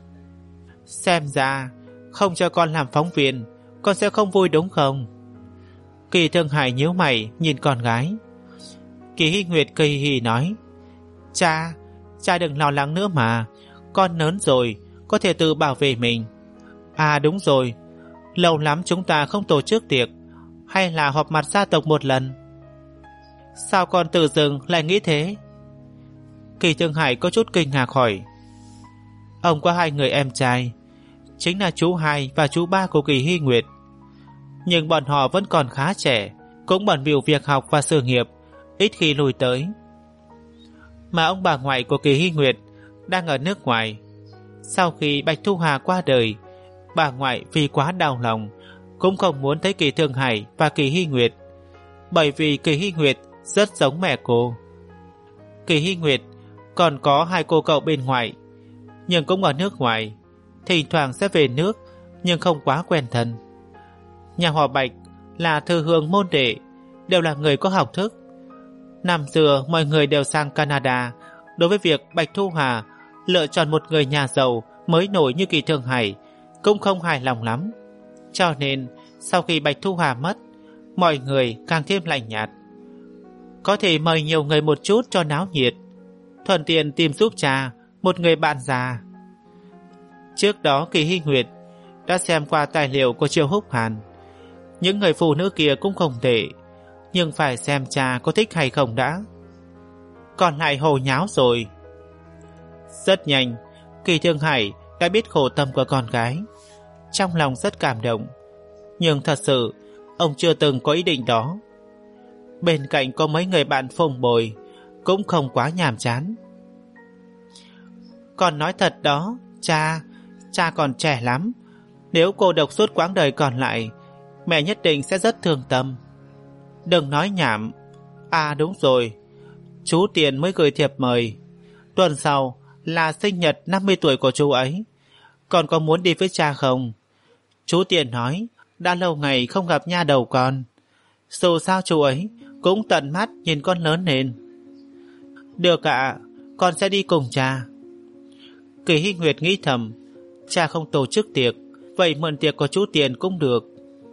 Xem ra không cho con làm phóng viên, con sẽ không vui đúng không? Kỳ Thương Hải nhíu mày nhìn con gái. Kỳ Hy Nguyệt cười hì hì nói, Cha, cha đừng lo lắng nữa mà, con lớn rồi, có thể tự bảo vệ mình. À đúng rồi, lâu lắm chúng ta không tổ chức tiệc, hay là họp mặt gia tộc một lần. Sao con tự dưng lại nghĩ thế? Kỳ Thương Hải có chút kinh ngạc hỏi. Ông có hai người em trai, chính là chú hai và chú ba của Kỳ Hy Nguyệt, nhưng bọn họ vẫn còn khá trẻ, cũng bận bịu việc học và sự nghiệp, ít khi lui tới. Mà ông bà ngoại của Kỳ Hy Nguyệt đang ở nước ngoài. Sau khi Bạch Thu Hà qua đời, bà ngoại vì quá đau lòng cũng không muốn thấy Kỳ Thương Hải và Kỳ Hy Nguyệt, bởi vì Kỳ Hy Nguyệt rất giống mẹ cô. Kỳ Hy Nguyệt còn có hai cô cậu bên ngoài, nhưng cũng ở nước ngoài, thỉnh thoảng sẽ về nước nhưng không quá quen thân. Nhà họ Bạch là thư hương môn đệ, đều là người có học thức. Năm xưa mọi người đều sang Canada, đối với việc Bạch Thu Hà lựa chọn một người nhà giàu mới nổi như Kỳ Thương Hải cũng không hài lòng lắm. Cho nên sau khi Bạch Thu Hà mất, mọi người càng thêm lạnh nhạt. Có thể mời nhiều người một chút cho náo nhiệt, thuận tiện tìm giúp cha một người bạn già. Trước đó Kỳ Hy Nguyệt đã xem qua tài liệu của Triệu Húc Hàn. Những người phụ nữ kia cũng không tệ, nhưng phải xem cha có thích hay không đã. Còn lại hồ nháo rồi. Rất nhanh, Kỳ Thương Hải đã biết khổ tâm của con gái, trong lòng rất cảm động. Nhưng thật sự ông chưa từng có ý định đó. Bên cạnh có mấy người bạn phông bồi, cũng không quá nhàm chán. Còn nói thật đó, cha, cha còn trẻ lắm. Nếu cô độc suốt quãng đời còn lại, mẹ nhất định sẽ rất thương tâm. Đừng nói nhảm. À đúng rồi, chú Tiền mới gửi thiệp mời. Tuần sau là sinh nhật năm mươi tuổi của chú ấy. Còn có muốn đi với cha không? Chú Tiền nói đã lâu ngày không gặp nha đầu con. Dù sao chú ấy cũng tận mắt nhìn con lớn lên. Được ạ, con sẽ đi cùng cha. Kỳ Hy Nguyệt nghĩ thầm, cha không tổ chức tiệc, vậy mượn tiệc của chú Tiền cũng được.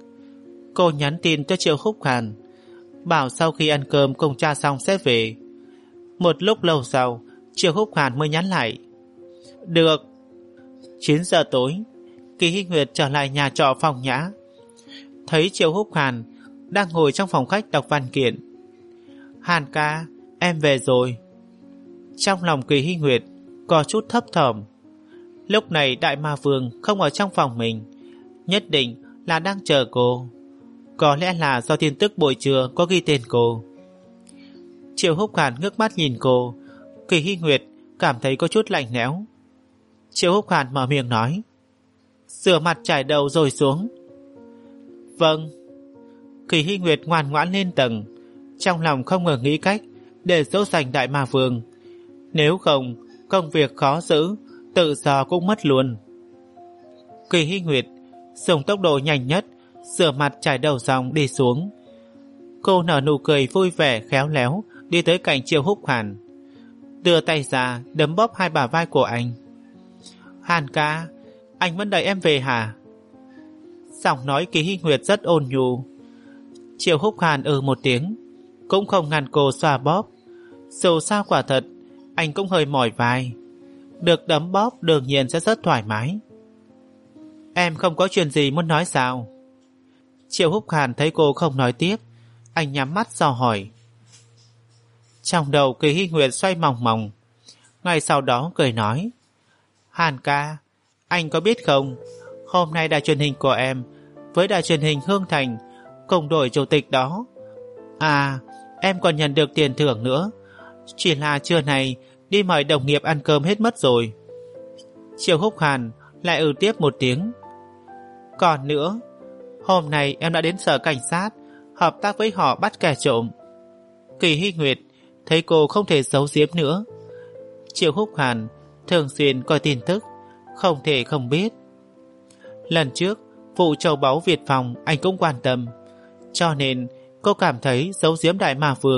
Cô nhắn tin cho Triệu Húc Hàn, bảo sau khi ăn cơm cùng cha xong sẽ về. Một lúc lâu sau, Triệu Húc Hàn mới nhắn lại. Được. chín giờ tối, Kỳ Hy Nguyệt trở lại nhà trọ Phong Nhã. Thấy Triệu Húc Hàn đang ngồi trong phòng khách đọc văn kiện. Hàn ca, em về rồi. Trong lòng Kỳ Hy Nguyệt có chút thấp thỏm. Lúc này Đại Ma Vương không ở trong phòng mình, nhất định là đang chờ cô. Có lẽ là do tin tức buổi trưa có ghi tên cô. Triệu Húc Hàn ngước mắt nhìn cô, Kỳ Hy Nguyệt cảm thấy có chút lạnh lẽo. Triệu Húc Hàn mở miệng nói, rửa mặt chải đầu rồi xuống. Vâng. Kỳ Hy Nguyệt ngoan ngoãn lên tầng, trong lòng không ngờ nghĩ cách để dỗ dành Đại Ma Vương. Nếu không, công việc khó giữ, tự do cũng mất luôn. Kỳ Hy Nguyệt dùng tốc độ nhanh nhất rửa mặt chải đầu xong đi xuống. Cô nở nụ cười vui vẻ khéo léo đi tới cạnh Triệu Húc Hàn, đưa tay ra đấm bóp hai bả vai của anh. Hàn ca, anh vẫn đợi em về hả? Giọng nói Kỳ Hy Nguyệt rất ôn nhu. Triệu Húc Hàn ừ một tiếng, cũng không ngăn cô xoa bóp. Dù sao quả thật anh cũng hơi mỏi vai, được đấm bóp đương nhiên sẽ rất thoải mái. Em không có chuyện gì muốn nói sao? Triệu Húc Hàn thấy cô không nói tiếp, anh nhắm mắt dò hỏi. Trong đầu Kỳ Hy Nguyệt xoay mòng mòng, ngay sau đó cười nói, Hàn ca, anh có biết không, hôm nay đài truyền hình của em với đài truyền hình Hương Thành cùng đổi chủ tịch đó. À, em còn nhận được tiền thưởng nữa, chỉ là trưa này đi mời đồng nghiệp ăn cơm hết mất rồi. Triệu Húc Hàn lại ừ tiếp một tiếng. Còn nữa, hôm nay em đã đến sở cảnh sát hợp tác với họ bắt kẻ trộm. Kỳ Hy Nguyệt thấy cô không thể giấu giếm nữa. Triệu Húc Hàn thường xuyên coi tin tức, không thể không biết. Lần trước vụ châu báu Việt Phòng anh cũng quan tâm, cho nên cô cảm thấy giấu giếm Đại Ma Vương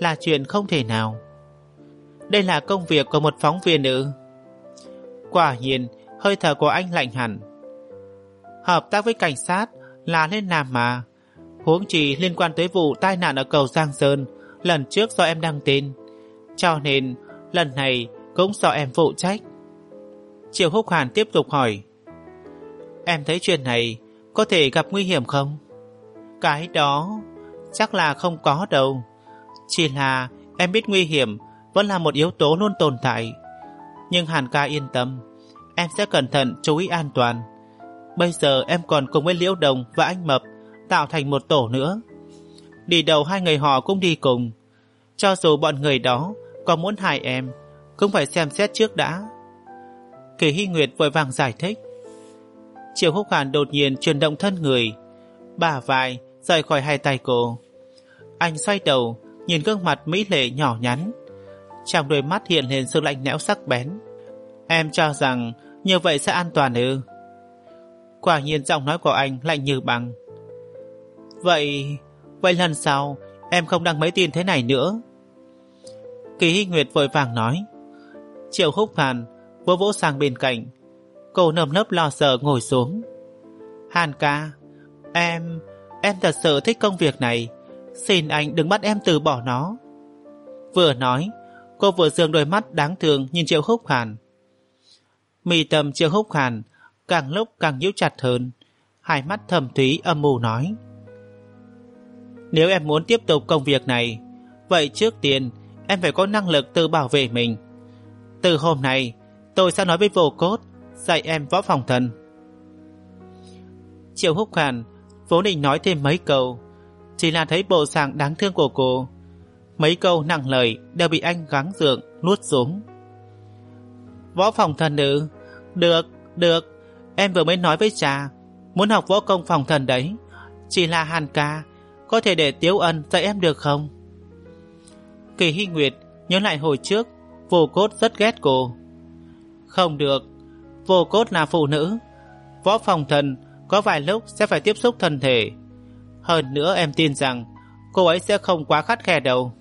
là chuyện không thể nào. Đây là công việc của một phóng viên ư? Quả nhiên, hơi thở của anh lạnh hẳn. Hợp tác với cảnh sát là nên làm mà. Huống chi liên quan tới vụ tai nạn ở cầu Giang Sơn lần trước do em đăng tin, cho nên lần này cũng do em phụ trách. Triệu Húc Hàn tiếp tục hỏi, em thấy chuyện này có thể gặp nguy hiểm không? Cái đó chắc là không có đâu. Chỉ là em biết nguy hiểm vẫn là một yếu tố luôn tồn tại. Nhưng Hàn ca yên tâm, em sẽ cẩn thận chú ý an toàn. Bây giờ em còn cùng với Liễu Đồng và anh Mập tạo thành một tổ nữa. Đi đầu hai người họ cũng đi cùng. Cho dù bọn người đó có muốn hại em, cũng phải xem xét trước đã. Kỳ Hy Nguyệt vội vàng giải thích. Triệu Húc Hàn đột nhiên chuyển động thân người, bả vai rời khỏi hai tay cô. Anh xoay đầu nhìn gương mặt mỹ lệ nhỏ nhắn, trong đôi mắt hiện lên sự lạnh lẽo sắc bén. Em cho rằng như vậy sẽ an toàn ư? Quả nhiên giọng nói của anh lạnh như băng. Vậy, vậy lần sau em không đăng mấy tin thế này nữa. Kỳ Hy Nguyệt vội vàng nói. Triệu Húc Hàn vỗ vỗ sang bên cạnh. Cô nơm nớp lo sợ ngồi xuống. Hàn ca, em, em thật sự thích công việc này. Xin anh đừng bắt em từ bỏ nó. Vừa nói, cô vừa giương đôi mắt đáng thương nhìn Triệu Húc Hàn. Mi tâm Triệu Húc Hàn càng lúc càng nhíu chặt hơn, hai mắt thầm thúy âm mưu nói. Nếu em muốn tiếp tục công việc này, vậy trước tiên em phải có năng lực tự bảo vệ mình. Từ hôm nay tôi sẽ nói với Vô Cốt dạy em võ phòng thân. Triệu Húc Hàn vốn định nói thêm mấy câu, chỉ là thấy bộ dạng đáng thương của cô, mấy câu nặng lời đều bị anh gắng gượng nuốt xuống. Võ phòng thần ư? Được, được. Em vừa mới nói với cha muốn học võ công phòng thần đấy. Chỉ là Hàn ca, có thể để Tiếu Ân dạy em được không? Kỳ Hy Nguyệt nhớ lại hồi trước Vô Cốt rất ghét cô. Không được, Vô Cốt là phụ nữ. Võ phòng thần có vài lúc sẽ phải tiếp xúc thân thể. Hơn nữa em tin rằng cô ấy sẽ không quá khắt khe đâu.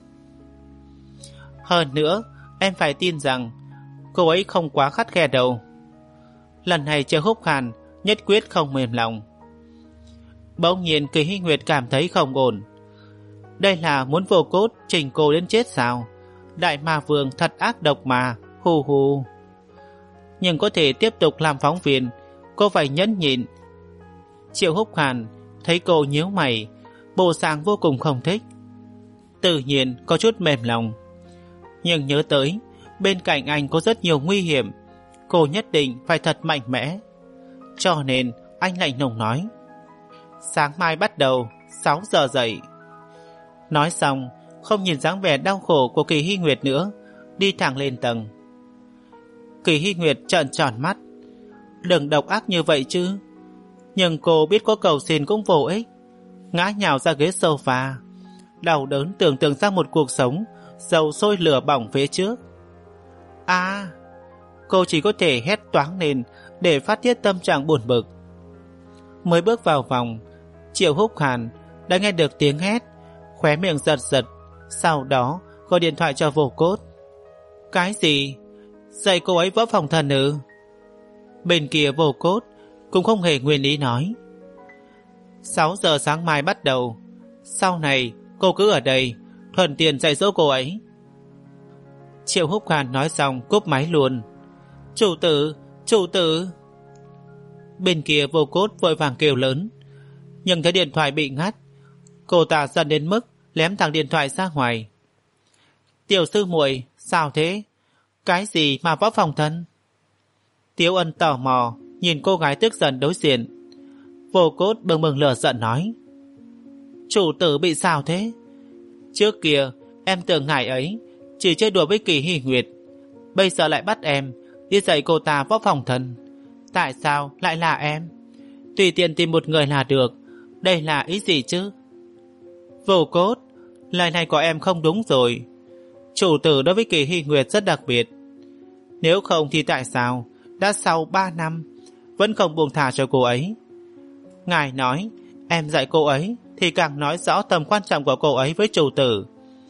Hơn nữa em phải tin rằng cô ấy không quá khắt khe đâu. Lần này Triệu Húc Hàn nhất quyết không mềm lòng. Bỗng nhiên Kỳ Hy Nguyệt cảm thấy không ổn. Đây là muốn Vô Cốt chỉnh cô đến chết sao? Đại ma vương thật ác độc mà, hù hù. Nhưng có thể tiếp tục làm phóng viên, cô phải nhẫn nhịn. Triệu Húc Hàn thấy cô nhíu mày, bộ dạng vô cùng không thích. Tự nhiên có chút mềm lòng. Nhưng nhớ tới bên cạnh anh có rất nhiều nguy hiểm, cô nhất định phải thật mạnh mẽ. Cho nên anh lạnh lùng nói, sáng mai bắt đầu sáu giờ dậy. Nói xong không nhìn dáng vẻ đau khổ của Kỳ Hy Nguyệt nữa, đi thẳng lên tầng. Kỳ Hy Nguyệt trợn tròn mắt. Đừng độc ác như vậy chứ. Nhưng cô biết có cầu xin cũng vô ích. Ngã nhào ra ghế sofa, đau đớn tưởng tượng ra một cuộc sống dầu sôi lửa bỏng phía trước. À, cô chỉ có thể hét toáng lên để phát tiết tâm trạng buồn bực. Mới bước vào phòng, Triệu Húc Hàn đã nghe được tiếng hét, khóe miệng giật giật, sau đó gọi điện thoại cho Vô Cốt. Cái gì? Dạy cô ấy võ phòng thần ư? Bên kia Vô Cốt cũng không hề nguyên ý nói. Sáu giờ sáng mai bắt đầu. Sau này cô cứ ở đây, thuận tiện dạy dỗ cô ấy. Triệu Húc Hàn nói xong cúp máy luôn. Chủ tử, chủ tử. Bên kia Vô Cốt vội vàng kêu lớn, nhưng thấy điện thoại bị ngắt, cô ta giận đến mức ném thẳng điện thoại ra ngoài. Tiểu sư muội, sao thế? Cái gì mà võ phòng thân? Tiếu Ân tò mò nhìn cô gái tức giận đối diện. Vô Cốt bừng bừng lửa giận nói, chủ tử bị sao thế? Trước kia em tưởng ngài ấy chỉ chơi đùa với Kỳ Hy Nguyệt, bây giờ lại bắt em đi dạy cô ta võ phòng thân. Tại sao lại là em? Tùy tiện tìm một người là được, đây là ý gì chứ? Vô Cốt, lời này của em không đúng rồi. Chủ tử đối với Kỳ Hy Nguyệt rất đặc biệt. Nếu không thì tại sao đã sau ba năm vẫn không buông thả cho cô ấy? Ngài nói em dạy cô ấy thì càng nói rõ tầm quan trọng của cô ấy với chủ tử.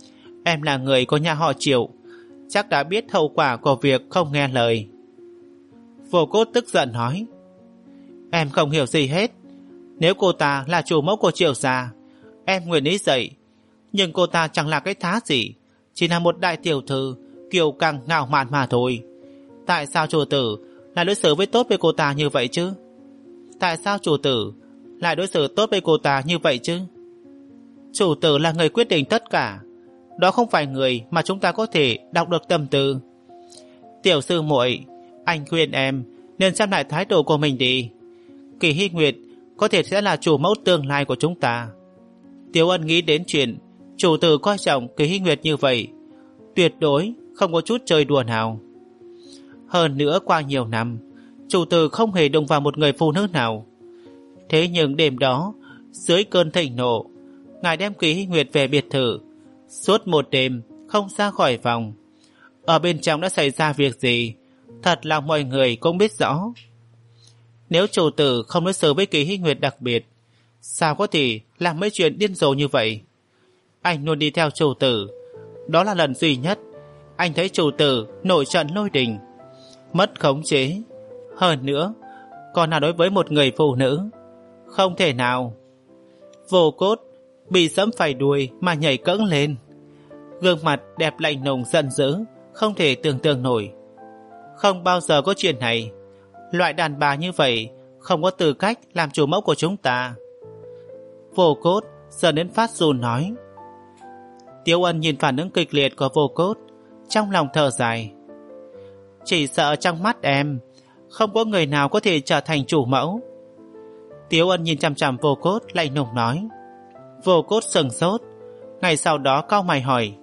em là người của nhà họ Triệu, chắc đã biết hậu quả của việc không nghe lời. Vô Cốt tức giận nói, em không hiểu gì hết. Nếu cô ta là chủ mẫu của Triệu gia, em nguyện ý dậy. Nhưng cô ta chẳng là cái thá gì, chỉ là một đại tiểu thư kiêu căng ngạo mạn mà thôi. Tại sao chủ tử lại đối xử với tốt với cô ta như vậy chứ? Tại sao chủ tử lại đối xử tốt với cô ta như vậy chứ? Chủ tử là người quyết định tất cả, đó không phải người mà chúng ta có thể đọc được tâm tư. Tiểu sư muội, anh khuyên em nên xem lại thái độ của mình đi. Kỳ Hy Nguyệt có thể sẽ là chủ mẫu tương lai của chúng ta. Tiểu Ân nghĩ đến chuyện chủ tử coi trọng Kỳ Hy Nguyệt như vậy, tuyệt đối không có chút chơi đùa nào. Hơn nữa qua nhiều năm, chủ tử không hề đụng vào một người phụ nữ nào. Thế nhưng đêm đó, dưới cơn thịnh nộ, ngài đem Kỳ Hy Nguyệt về biệt thự, suốt một đêm không ra khỏi phòng. Ở bên trong đã xảy ra việc gì, thật là mọi người cũng biết rõ. Nếu chủ tử không đối xử với Kỳ Hy Nguyệt đặc biệt, sao có thể làm mấy chuyện điên rồ như vậy? Anh luôn đi theo chủ tử, đó là lần duy nhất anh thấy chủ tử nổi trận lôi đình, mất khống chế. Hơn nữa, còn là đối với một người phụ nữ, không thể nào. Vô Cốt bị dẫm phải đuôi mà nhảy cẫng lên, gương mặt đẹp lạnh lùng giận dữ, không thể tưởng tượng nổi. Không bao giờ có chuyện này. Loại đàn bà như vậy không có tư cách làm chủ mẫu của chúng ta. Vô Cốt giờ đến phát run nói. Tiếu Ân nhìn phản ứng kịch liệt của Vô Cốt, trong lòng thở dài. Chỉ sợ trong mắt em không có người nào có thể trở thành chủ mẫu. Tiếu Ân nhìn chằm chằm Vô Cốt lạnh lùng nói. Vô Cốt sừng sốt, ngày sau đó cau mày hỏi,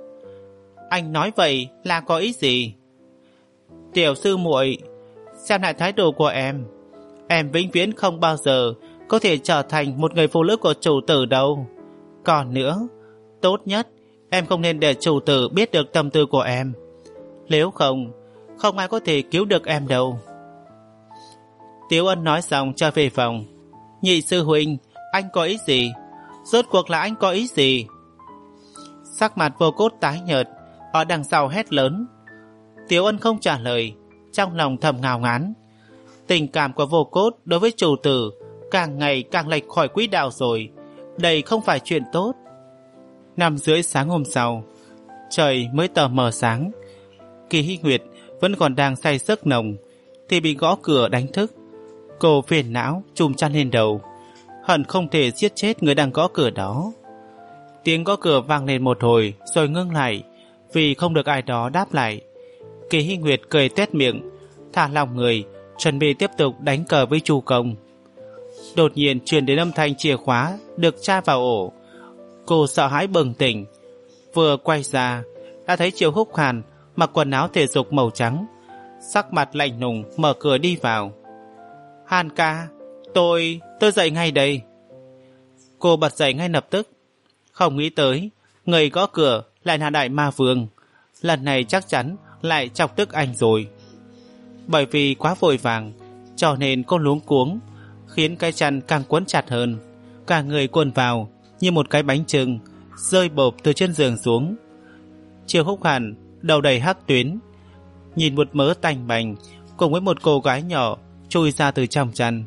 anh nói vậy là có ý gì? Tiểu sư muội, xem lại thái độ của em, em vĩnh viễn không bao giờ có thể trở thành một người phụ nữ của chủ tử đâu. Còn nữa, tốt nhất em không nên để chủ tử biết được tâm tư của em. Nếu không, không ai có thể cứu được em đâu. Tiếu Ân nói xong trở về phòng. Nhị sư huynh, anh có ý gì? Rốt cuộc là anh có ý gì? Sắc mặt Vô Cốt tái nhợt, ở đằng sau hét lớn. Tiếu Ân không trả lời, trong lòng thầm ngao ngán. Tình cảm của Vô Cốt đối với chủ tử càng ngày càng lệch khỏi quỹ đạo rồi. Đây không phải chuyện tốt. Năm rưỡi sáng hôm sau, trời mới tờ mờ sáng. Kỳ Hy Nguyệt vẫn còn đang say giấc nồng thì bị gõ cửa đánh thức. Cô phiền não chùm chăn lên đầu, hận không thể giết chết người đang gõ cửa đó. Tiếng gõ cửa vang lên một hồi rồi ngưng lại vì không được ai đó đáp lại. Kỳ Hy Nguyệt cười tuét miệng, thả lòng người, chuẩn bị tiếp tục đánh cờ với Chu Công. Đột nhiên truyền đến âm thanh chìa khóa được tra vào ổ. Cô sợ hãi bừng tỉnh, vừa quay ra đã thấy Triệu Húc Hàn mặc quần áo thể dục màu trắng, sắc mặt lạnh lùng mở cửa đi vào. Hàn ca, tôi, tôi dậy ngay đây. Cô bật dậy ngay lập tức, không nghĩ tới người gõ cửa lại là Đại Ma Vương. Lần này chắc chắn lại chọc tức anh rồi. Bởi vì quá vội vàng cho nên cô luống cuống, khiến cái chăn càng quấn chặt hơn. Cả người cuộn vào như một cái bánh chưng, rơi bộp từ trên giường xuống. Triệu Húc Hàn đầu đầy hắc tuyến, nhìn một mớ tanh bành cùng với một cô gái nhỏ chui ra từ trong chăn.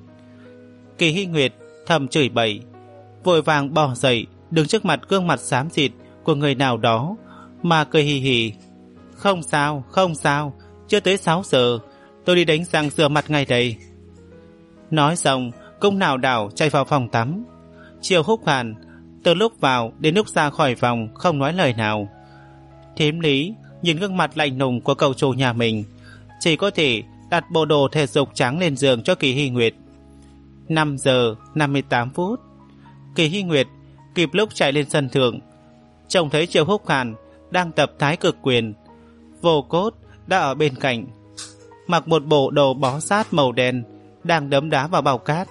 Kỳ Hy Nguyệt thầm chửi bậy, vội vàng bò dậy đứng trước mặt gương mặt xám xịt của người nào đó mà cười hì hì. Không sao, không sao, chưa tới sáu giờ, tôi đi đánh răng rửa mặt ngay đây. Nói xong cũng lảo đảo chạy vào phòng tắm. Triệu Húc Hàn từ lúc vào đến lúc ra khỏi phòng không nói lời nào. Thím Lý nhìn gương mặt lạnh lùng của cậu chủ nhà mình, chỉ có thể đặt bộ đồ thể dục trắng lên giường cho Kỳ Hy Nguyệt. Năm giờ năm mươi tám phút, Kỳ Hy Nguyệt kịp lúc chạy lên sân thượng, trông thấy Triệu Húc Hàn đang tập thái cực quyền. Vô Cốt đã ở bên cạnh, mặc một bộ đồ bó sát màu đen, đang đấm đá vào bao cát.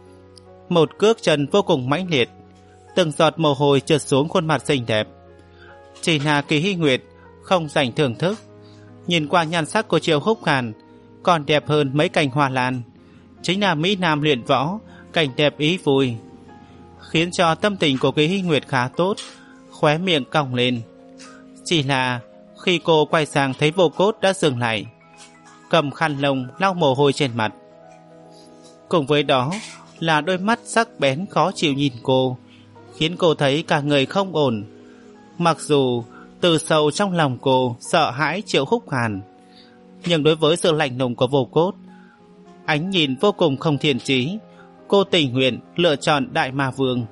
Một cước chân vô cùng mãnh liệt, từng giọt mồ hôi trượt xuống khuôn mặt xinh đẹp. Chỉ là Kỳ Hy Nguyệt không dành thưởng thức, nhìn qua nhan sắc của Triệu Húc Hàn còn đẹp hơn mấy cành hoa lan. Chính là Mỹ Nam luyện võ, cảnh đẹp ý vui, khiến cho tâm tình của Kỳ Hy Nguyệt khá tốt, khóe miệng cong lên. Chỉ là khi cô quay sang thấy Vô Cốt đã dừng lại, cầm khăn lông lau mồ hôi trên mặt. Cùng với đó là đôi mắt sắc bén khó chịu nhìn cô, khiến cô thấy cả người không ổn. Mặc dù từ sâu trong lòng cô sợ hãi Triệu Húc Hàn, nhưng đối với sự lạnh lùng của Vô Cốt, ánh nhìn vô cùng không thiện chí, cô tình nguyện lựa chọn Đại Ma Vương.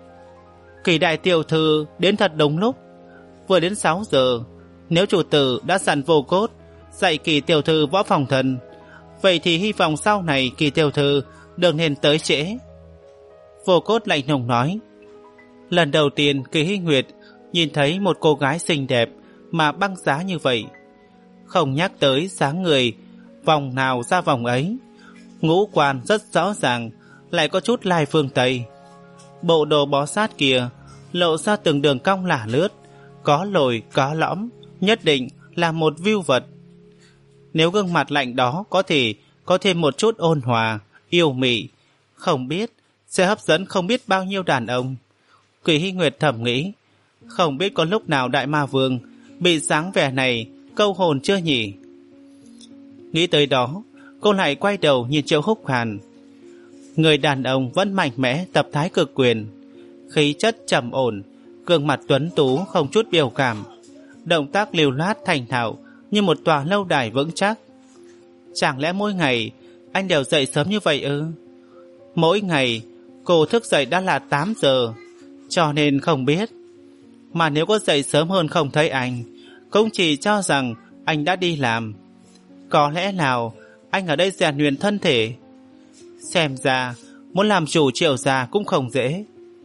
Kỳ đại tiểu thư đến thật đúng lúc. Vừa đến sáu giờ, nếu chủ tử đã dặn Vô Cốt dạy Kỳ tiểu thư võ phòng thần, vậy thì hy vọng sau này Kỳ tiểu thư đừng nên tới trễ. Vô Cốt lạnh lùng nói. Lần đầu tiên Kỳ Hy Nguyệt nhìn thấy một cô gái xinh đẹp mà băng giá như vậy, không nhắc tới dáng người vòng nào ra vòng ấy, ngũ quan rất rõ ràng, lại có chút lai phương Tây. Bộ đồ bó sát kia lộ ra từng đường cong lả lướt, có lồi có lõm, nhất định là một view vật. Nếu gương mặt lạnh đó có thể có thêm một chút ôn hòa, yêu mị, không biết sẽ hấp dẫn không biết bao nhiêu đàn ông. Kỳ Hy Nguyệt thầm nghĩ, không biết có lúc nào Đại Ma Vương bị dáng vẻ này câu hồn chưa nhỉ? Nghĩ tới đó, cô lại quay đầu nhìn Triệu Húc Hàn. Người đàn ông vẫn mạnh mẽ tập thái cực quyền, khí chất trầm ổn, gương mặt tuấn tú không chút biểu cảm, động tác lưu loát thành thạo như một tòa lâu đài vững chắc. Chẳng lẽ mỗi ngày anh đều dậy sớm như vậy ư? Mỗi ngày cô thức dậy đã là tám giờ, cho nên không biết. Mà nếu có dậy sớm hơn không thấy anh, cũng chỉ cho rằng anh đã đi làm. Có lẽ nào anh ở đây rèn luyện thân thể? Xem ra muốn làm chủ Triệu gia cũng không dễ.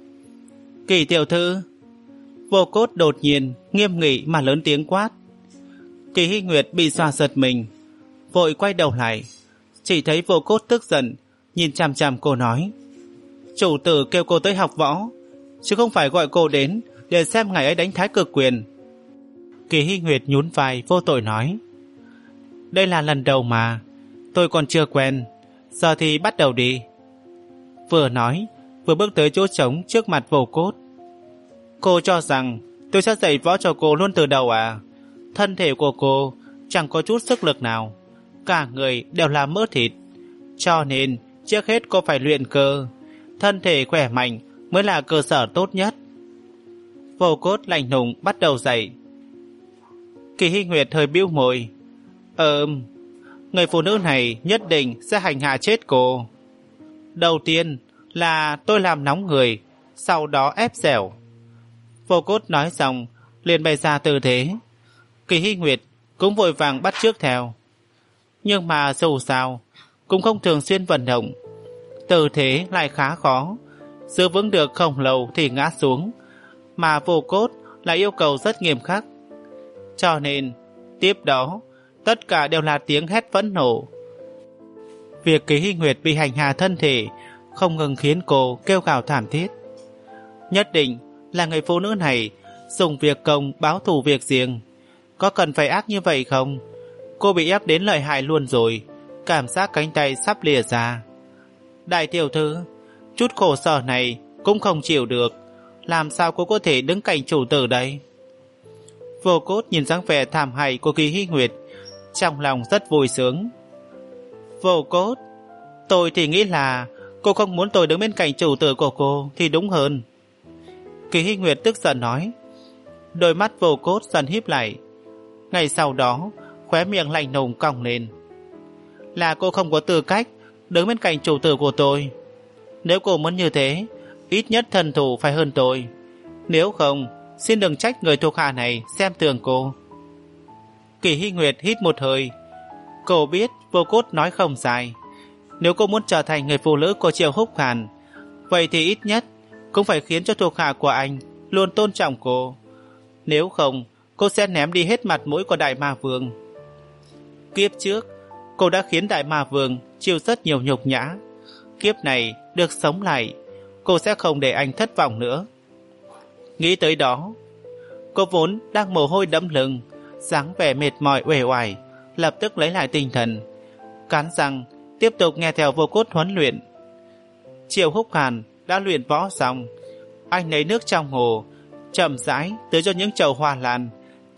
Kỳ tiểu thư. Vô Cốt đột nhiên nghiêm nghị mà lớn tiếng quát. Kỳ Hy Nguyệt bị dọa giật mình, vội quay đầu lại, chỉ thấy Vô Cốt tức giận nhìn chằm chằm cô nói, chủ tử kêu cô tới học võ, chứ không phải gọi cô đến để xem ngày ấy đánh thái cực quyền. Kỳ Hy Nguyệt nhún vai vô tội nói, đây là lần đầu mà, tôi còn chưa quen, giờ thì bắt đầu đi. Vừa nói vừa bước tới chỗ trống trước mặt Vô Cốt. Cô cho rằng tôi sẽ dạy võ cho cô luôn từ đầu à? Thân thể của cô chẳng có chút sức lực nào, cả người đều là mỡ thịt, cho nên trước hết cô phải luyện cơ. Thân thể khỏe mạnh mới là cơ sở tốt nhất. Vô Cốt lạnh lùng bắt đầu dạy. Kỳ Hy Nguyệt hơi bĩu môi. Ừm, người phụ nữ này nhất định sẽ hành hạ chết cô. Đầu tiên là tôi làm nóng người, sau đó ép dẻo. Vô Cốt nói xong liền bày ra tư thế. Kỳ Hy Nguyệt cũng vội vàng bắt chước theo. Nhưng mà dù sao cũng không thường xuyên vận động, tư thế lại khá khó, giữ vững được không lâu thì ngã xuống, mà Vô Cốt lại yêu cầu rất nghiêm khắc. Cho nên tiếp đó tất cả đều là tiếng hét phẫn nộ. Việc Kỳ Hy Nguyệt bị hành hạ thân thể không ngừng khiến cô kêu gào thảm thiết. Nhất định là người phụ nữ này dùng việc công báo thù việc riêng. Có cần phải ác như vậy không? Cô bị ép đến lợi hại luôn rồi, cảm giác cánh tay sắp lìa ra. Đại tiểu thư, chút khổ sở này cũng không chịu được, làm sao cô có thể đứng cạnh chủ tử đây? Vô Cốt nhìn dáng vẻ thảm hại của Kỳ Hy Nguyệt, trong lòng rất vui sướng. Vô Cốt, tôi thì nghĩ là cô không muốn tôi đứng bên cạnh chủ tử của cô thì đúng hơn. Kỳ Hy Nguyệt tức giận nói. Đôi mắt Vô Cốt dần híp lại. Ngày sau đó khóe miệng lạnh lùng cong lên. Là cô không có tư cách đứng bên cạnh chủ tử của tôi. Nếu cô muốn như thế, ít nhất thần thủ phải hơn tôi. Nếu không, xin đừng trách người thuộc hạ này xem thường cô. Kỳ Hy Nguyệt hít một hơi. Cô biết Vô Cốt nói không sai. Nếu cô muốn trở thành người phụ nữ của Triệu Húc Hàn, vậy thì ít nhất cũng phải khiến cho thuộc hạ của anh luôn tôn trọng cô. Nếu không, cô sẽ ném đi hết mặt mũi của Đại Ma Vương. Kiếp trước, cô đã khiến Đại Ma Vương chịu rất nhiều nhục nhã. Kiếp này được sống lại, cô sẽ không để anh thất vọng nữa. Nghĩ tới đó, cô vốn đang mồ hôi đẫm lưng, dáng vẻ mệt mỏi uể oải, lập tức lấy lại tinh thần, cắn răng tiếp tục nghe theo Vô Cốt huấn luyện. Triệu Húc Hàn đã luyện võ xong, anh lấy nước trong hồ chậm rãi tưới cho những chậu hoa lan,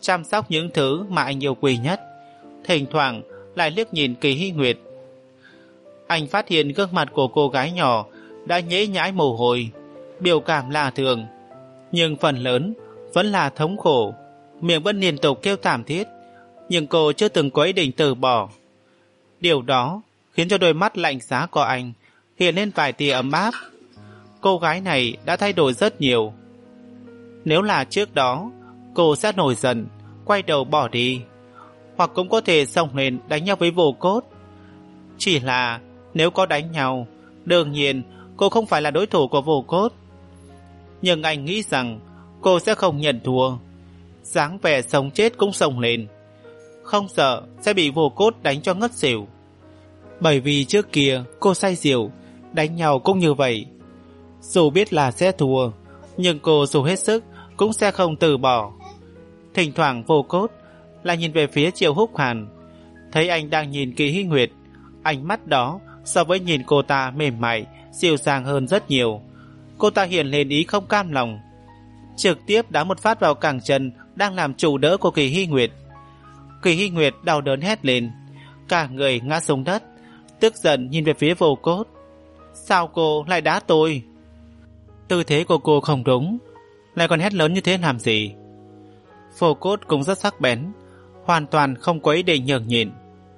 chăm sóc những thứ mà anh yêu quý nhất. Thỉnh thoảng lại liếc nhìn Kỳ Hy Nguyệt. Anh phát hiện gương mặt của cô gái nhỏ đã nhễ nhãi mồ hôi, biểu cảm lạ thường, nhưng phần lớn vẫn là thống khổ, miệng vẫn liên tục kêu thảm thiết, nhưng cô chưa từng có ý định từ bỏ. Điều đó khiến cho đôi mắt lạnh giá của anh hiện lên vài tia ấm áp. Cô gái này đã thay đổi rất nhiều. Nếu là trước đó, cô sẽ nổi giận, quay đầu bỏ đi, hoặc cũng có thể xông lên đánh nhau với Vô Cốt. Chỉ là nếu có đánh nhau, đương nhiên cô không phải là đối thủ của Vô Cốt. Nhưng anh nghĩ rằng cô sẽ không nhận thua, dáng vẻ sống chết cũng xông lên, không sợ sẽ bị Vô Cốt đánh cho ngất xỉu. Bởi vì trước kia cô say rượu, đánh nhau cũng như vậy. Dù biết là sẽ thua, nhưng cô dù hết sức cũng sẽ không từ bỏ. Thỉnh thoảng Vô Cốt lại nhìn về phía Triệu Húc Hàn, thấy anh đang nhìn Kỳ Hy Nguyệt. Ánh mắt đó so với nhìn cô ta mềm mại, dịu dàng hơn rất nhiều. Cô ta hiện lên ý không cam lòng, trực tiếp đá một phát vào cẳng chân đang làm chủ đỡ của Kỳ Hy Nguyệt. Kỳ Hy Nguyệt đau đớn hét lên, cả người ngã xuống đất, tức giận nhìn về phía Vô Cốt. Sao cô lại đá tôi? Tư thế của cô không đúng, lại còn hét lớn như thế làm gì? Vô Cốt cũng rất sắc bén, hoàn toàn không có ý định nhường nhịn.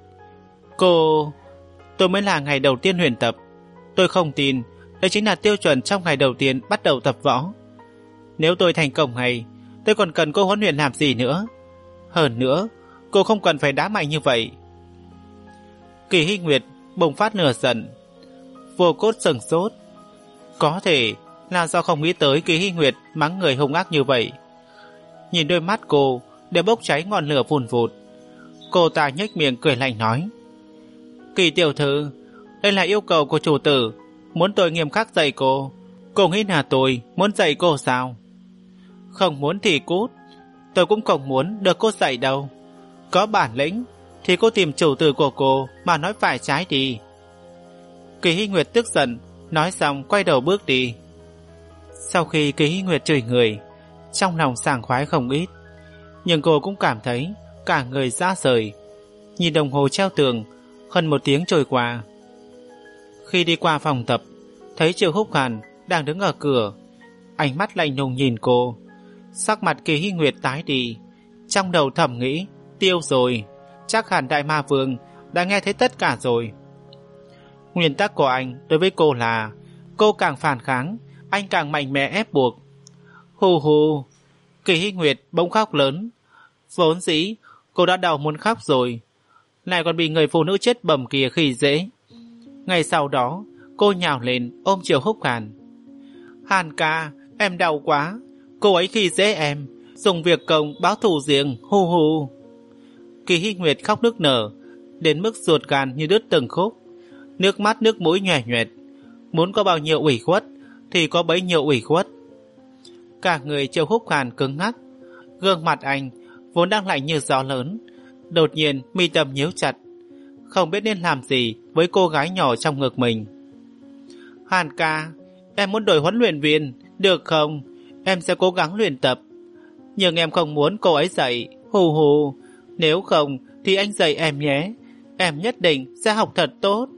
Cô... Tôi mới là ngày đầu tiên luyện tập. Tôi không tin đây chính là tiêu chuẩn trong ngày đầu tiên bắt đầu tập võ. Nếu tôi thành công ngày, tôi còn cần cô huấn luyện làm gì nữa? Hơn nữa, cô không cần phải đá mạnh như vậy. Kỳ Hy Nguyệt bùng phát nửa giận. Vô Cốt sừng sốt. Có thể là do không nghĩ tới Kỳ Hy Nguyệt mắng người hung ác như vậy. Nhìn đôi mắt cô đều bốc cháy ngọn lửa vùn vụt. Cô ta nhếch miệng cười lạnh nói, Kỳ tiểu thư, đây là yêu cầu của chủ tử, muốn tôi nghiêm khắc dạy cô. Cô nghĩ là tôi muốn dạy cô sao? Không muốn thì cút. Tôi cũng không muốn được cô dạy đâu. Có bản lĩnh thì cô tìm chủ tử của cô mà nói phải trái đi. Kỳ Hy Nguyệt tức giận, nói xong quay đầu bước đi. Sau khi Kỳ Hy Nguyệt chửi người, trong lòng sảng khoái không ít, nhưng cô cũng cảm thấy cả người ra rời. Nhìn đồng hồ treo tường, hơn một tiếng trôi qua. Khi đi qua phòng tập, thấy Triệu Húc Hàn đang đứng ở cửa, ánh mắt lạnh lùng nhìn cô. Sắc mặt Kỳ Hy Nguyệt tái đi, trong đầu thầm nghĩ, tiêu rồi, chắc hẳn Đại Ma Vương đã nghe thấy tất cả rồi. Nguyên tắc của anh đối với cô là, cô càng phản kháng, anh càng mạnh mẽ ép buộc. Hù hù. Kỳ Hy Nguyệt bỗng khóc lớn. Vốn dĩ cô đã đau muốn khóc rồi, lại còn bị người phụ nữ chết bầm kia khi dễ. Ngày sau đó cô nhào lên ôm Triệu Húc Hàn. Hàn ca, em đau quá, cô ấy khi dễ em, dùng việc công báo thù riêng. Hù hù. Kỳ Hy Nguyệt khóc nức nở, đến mức ruột gan như đứt từng khúc, nước mắt nước mũi nhòe nhoẹt. Muốn có bao nhiêu ủy khuất thì có bấy nhiêu ủy khuất. Cả người Triệu Húc Hàn cứng ngắc, gương mặt anh vốn đang lạnh như gió lớn, đột nhiên mi tâm nhíu chặt, không biết nên làm gì với cô gái nhỏ trong ngực mình. Hàn ca, em muốn đổi huấn luyện viên, được không? Em sẽ cố gắng luyện tập, nhưng em không muốn cô ấy dạy. Hù hù. Nếu không thì anh dạy em nhé, em nhất định sẽ học thật tốt.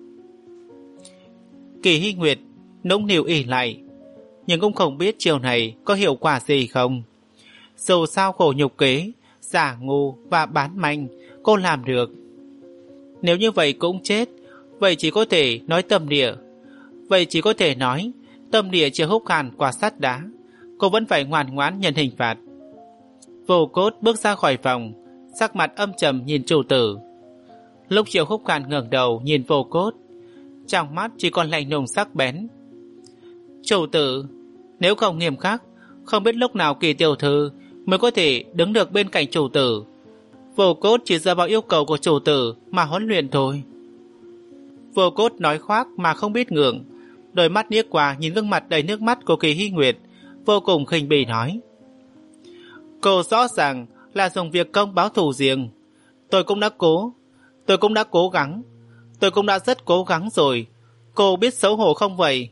Kỳ Hy Nguyệt nũng nịu ỉ lại, nhưng cũng không biết chiều này có hiệu quả gì không. Dù sao khổ nhục kế, giả ngu và bán manh cô làm được. Nếu như vậy cũng chết, vậy chỉ có thể nói tâm địa. Vậy chỉ có thể nói tâm địa Triệu Húc Hàn quả sắt đá, cô vẫn phải ngoan ngoãn nhận hình phạt. Vô Cốt bước ra khỏi phòng, sắc mặt âm trầm nhìn chủ tử. Lúc Triệu Húc Hàn ngẩng đầu nhìn Vô Cốt, trong mắt chỉ còn lạnh lùng sắc bén. Chủ tử, nếu không nghiêm khắc, không biết lúc nào Kỳ tiểu thư mới có thể đứng được bên cạnh chủ tử. Vô Cốt chỉ dựa vào yêu cầu của chủ tử mà huấn luyện thôi. Vô Cốt nói khoác mà không biết ngượng, đôi mắt liếc qua nhìn gương mặt đầy nước mắt của Kỳ Hy Nguyệt, vô cùng khinh bỉ nói, cô rõ ràng là dùng việc công báo thù riêng. Tôi cũng đã cố, tôi cũng đã cố gắng, tôi cũng đã rất cố gắng rồi. Cô biết xấu hổ không vậy?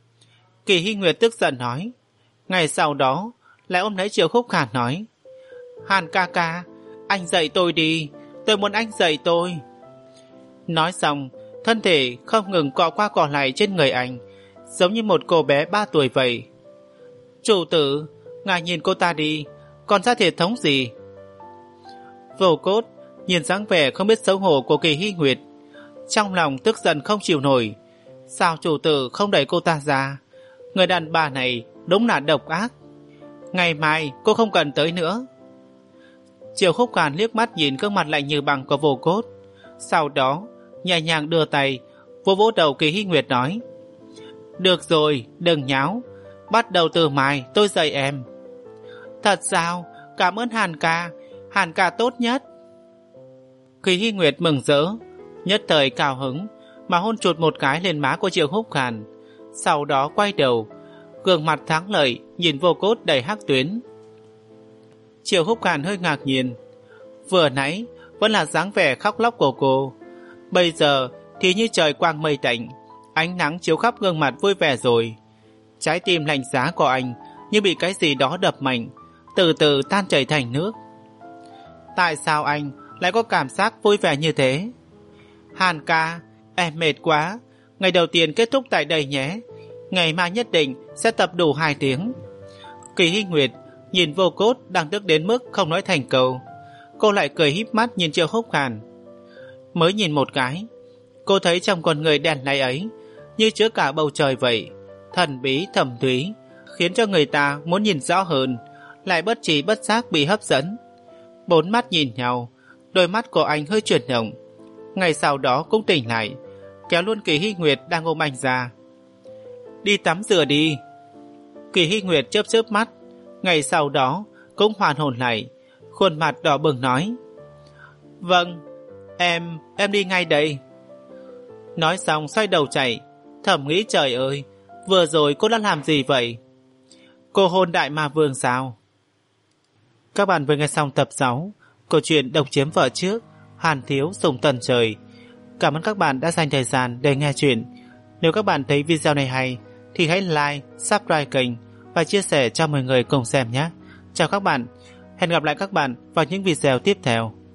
Kỳ Hy Nguyệt tức giận nói. Ngày sau đó lại ôm lấy Triệu Húc Hàn nói, Hàn ca ca, anh dạy tôi đi, tôi muốn anh dạy tôi. Nói xong, thân thể không ngừng cọ qua cọ lại trên người anh, giống như một cô bé ba tuổi vậy. Chủ tử, ngài nhìn cô ta đi, còn ra thể thống gì? Vô Cốt nhìn dáng vẻ không biết xấu hổ của Kỳ Hy Nguyệt, trong lòng tức giận không chịu nổi. Sao chủ tử không đẩy cô ta ra? Người đàn bà này đúng là độc ác. Ngày mai cô không cần tới nữa. Triệu Khúc Hàn liếc mắt nhìn gương mặt lạnh như băng của Vô Cốt, sau đó nhẹ nhàng đưa tay vỗ vỗ đầu Kỳ Hy Nguyệt nói: Được rồi, đừng nháo, bắt đầu từ mai tôi dạy em. Thật sao? Cảm ơn Hàn ca, Hàn ca tốt nhất. Kỳ Hy Nguyệt mừng rỡ, nhất thời cao hứng mà hôn chụt một cái lên má của Triệu Khúc Hàn, sau đó quay đầu, gương mặt thắng lợi nhìn Vô Cốt đầy hắc tuyến. Triệu Khúc Hàn hơi ngạc nhiên, vừa nãy vẫn là dáng vẻ khóc lóc của cô, bây giờ thì như trời quang mây tạnh, ánh nắng chiếu khắp gương mặt vui vẻ rồi. Trái tim lạnh giá của anh như bị cái gì đó đập mạnh, từ từ tan chảy thành nước. Tại sao anh lại có cảm giác vui vẻ như thế? Hàn ca, em mệt quá, ngày đầu tiên kết thúc tại đây nhé, ngày mai nhất định sẽ tập đủ hai tiếng. Kỳ Hy Nguyệt nhìn Vô Cốt đang tức đến mức không nói thành câu, cô lại cười híp mắt nhìn Triệu Khúc Hàn. Mới nhìn một cái, cô thấy trong con người đèn láy ấy như chứa cả bầu trời vậy, thần bí thầm thúy, khiến cho người ta muốn nhìn rõ hơn, lại bất trí bất giác bị hấp dẫn. Bốn mắt nhìn nhau, đôi mắt của anh hơi chuyển động, ngày sau đó cũng tỉnh lại, kéo luôn Kỳ Hy Nguyệt đang ôm anh ra. Đi tắm rửa đi. Kỳ Hy Nguyệt chớp chớp mắt, ngày sau đó cũng hoàn hồn lại, khuôn mặt đỏ bừng nói: Vâng, em, em đi ngay đây. Nói xong xoay đầu chạy, thầm nghĩ trời ơi, vừa rồi cô đã làm gì vậy? Cô hôn đại ma vương sao? Các bạn vừa nghe xong tập sáu câu chuyện Độc Chiếm Vợ Trước, Hàn Thiếu Sùng Tần Trời. Cảm ơn các bạn đã dành thời gian để nghe chuyện. Nếu các bạn thấy video này hay thì hãy like, subscribe kênh và chia sẻ cho mọi người cùng xem nhé. Chào các bạn, hẹn gặp lại các bạn vào những video tiếp theo.